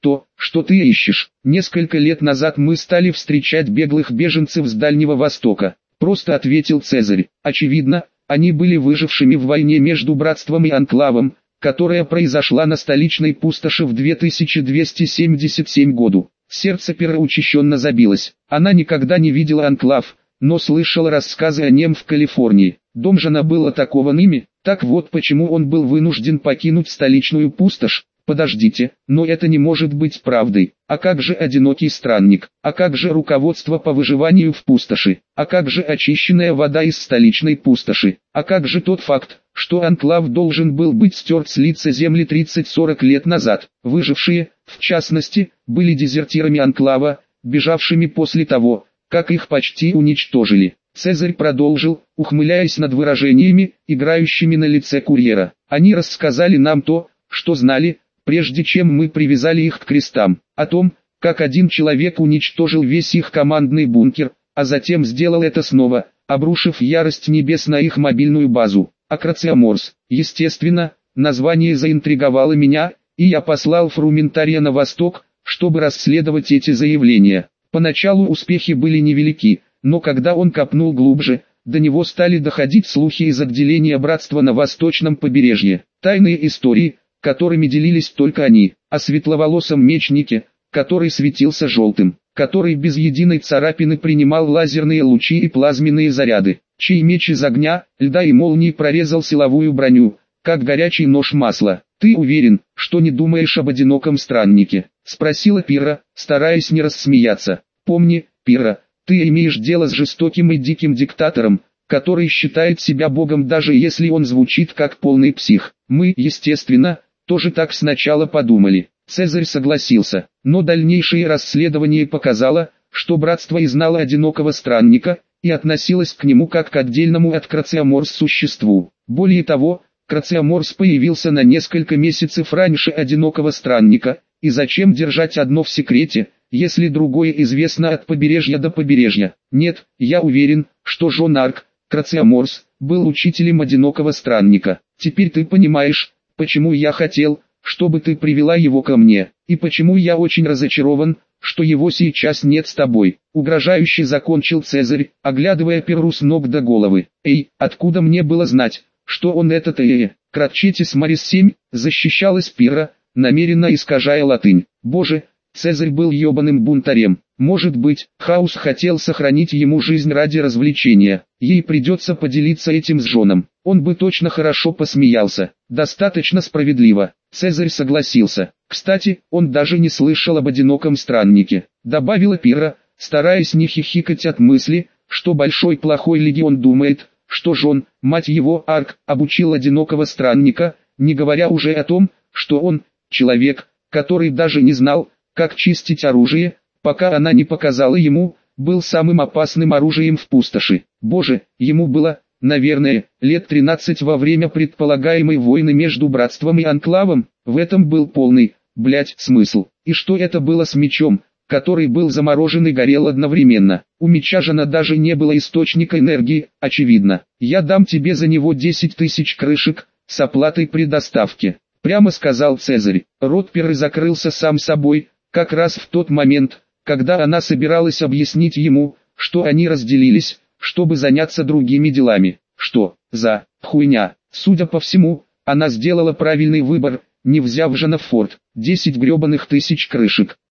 то, что ты ищешь. Несколько лет назад мы стали встречать беглых беженцев с Дальнего Востока. Просто ответил Цезарь. Очевидно, они были выжившими в войне между Братством и Анклавом, которая произошла на столичной пустоши в две тысячи двести семьдесят седьмом году. Сердце Пирра учащенно забилось. Она никогда не видела Анклав, но слышала рассказы о нем в Калифорнии. Дом жена был атакован ими, так вот почему он был вынужден покинуть столичную пустошь. Подождите, но это не может быть правдой. А как же одинокий странник? А как же руководство по выживанию в пустоши? А как же очищенная вода из столичной пустоши? А как же тот факт, что Анклав должен был быть стерт с лица земли тридцать-сорок лет назад? Выжившие, в частности, были дезертирами Анклава, бежавшими после того, как их почти уничтожили. Цезарь продолжил, ухмыляясь над выражениями, играющими на лице курьера. Они рассказали нам то, что знали, прежде чем мы привязали их к крестам, о том, как один человек уничтожил весь их командный бункер, а затем сделал это снова, обрушив ярость небес на их мобильную базу. Акрациоморс. Естественно, название заинтриговало меня, и я послал Фрументария на восток, чтобы расследовать эти заявления. Поначалу успехи были невелики, но когда он копнул глубже, до него стали доходить слухи из отделения братства на восточном побережье. Тайные истории, которыми делились только они, о светловолосом мечнике, который светился желтым, который без единой царапины принимал лазерные лучи и плазменные заряды, чей меч из огня, льда и молний прорезал силовую броню, как горячий нож масла. «Ты уверен, что не думаешь об одиноком страннике?» — спросила Пирра, стараясь не рассмеяться. «Помни, Пирра, ты имеешь дело с жестоким и диким диктатором, который считает себя богом, даже если он звучит как полный псих. Мы, естественно, тоже так сначала подумали». Цезарь согласился, но дальнейшее расследование показало, что братство и знало одинокого странника, и относилось к нему как к отдельному от Крациоморс существу. Более того, Крациоморс появился на несколько месяцев раньше одинокого странника, и зачем держать одно в секрете, если другое известно от побережья до побережья? Нет, я уверен, что Жон Арк, Крациоморс, был учителем одинокого странника. Теперь ты понимаешь, почему я хотел, чтобы ты привела его ко мне, и почему я очень разочарован, что его сейчас нет с тобой. Угрожающе закончил Цезарь, оглядывая Пирру с ног до головы. Эй, откуда мне было знать, что он этот э Кратчетис Марис семь, защищалась Пирра, намеренно искажая латынь. Боже, Цезарь был ебаным бунтарем. Может быть, Хаус хотел сохранить ему жизнь ради развлечения. Ей придется поделиться этим с Жоном. Он бы точно хорошо посмеялся. Достаточно справедливо. Цезарь согласился. Кстати, он даже не слышал об одиноком страннике. Добавила Пирра, стараясь не хихикать от мысли, что большой плохой легион думает, что Жон, мать его, Арк, обучил одинокого странника, не говоря уже о том, что он, человек, который даже не знал, как чистить оружие, пока она не показала ему, был самым опасным оружием в пустоши. Боже, ему было, наверное, лет тринадцать во время предполагаемой войны между Братством и Анклавом. В этом был полный, блять, смысл. И что это было с мечом, который был заморожен и горел одновременно? У меча жена даже не было источника энергии, очевидно. Я дам тебе за него десять тысяч крышек, с оплатой при доставке. Прямо сказал Цезарь. Рот Пирры закрылся сам собой, как раз в тот момент, когда она собиралась объяснить ему, что они разделились, чтобы заняться другими делами. Что за хуйня? Судя по всему, она сделала правильный выбор, не взяв Жена в форт. Десять гребаных тысяч крышек.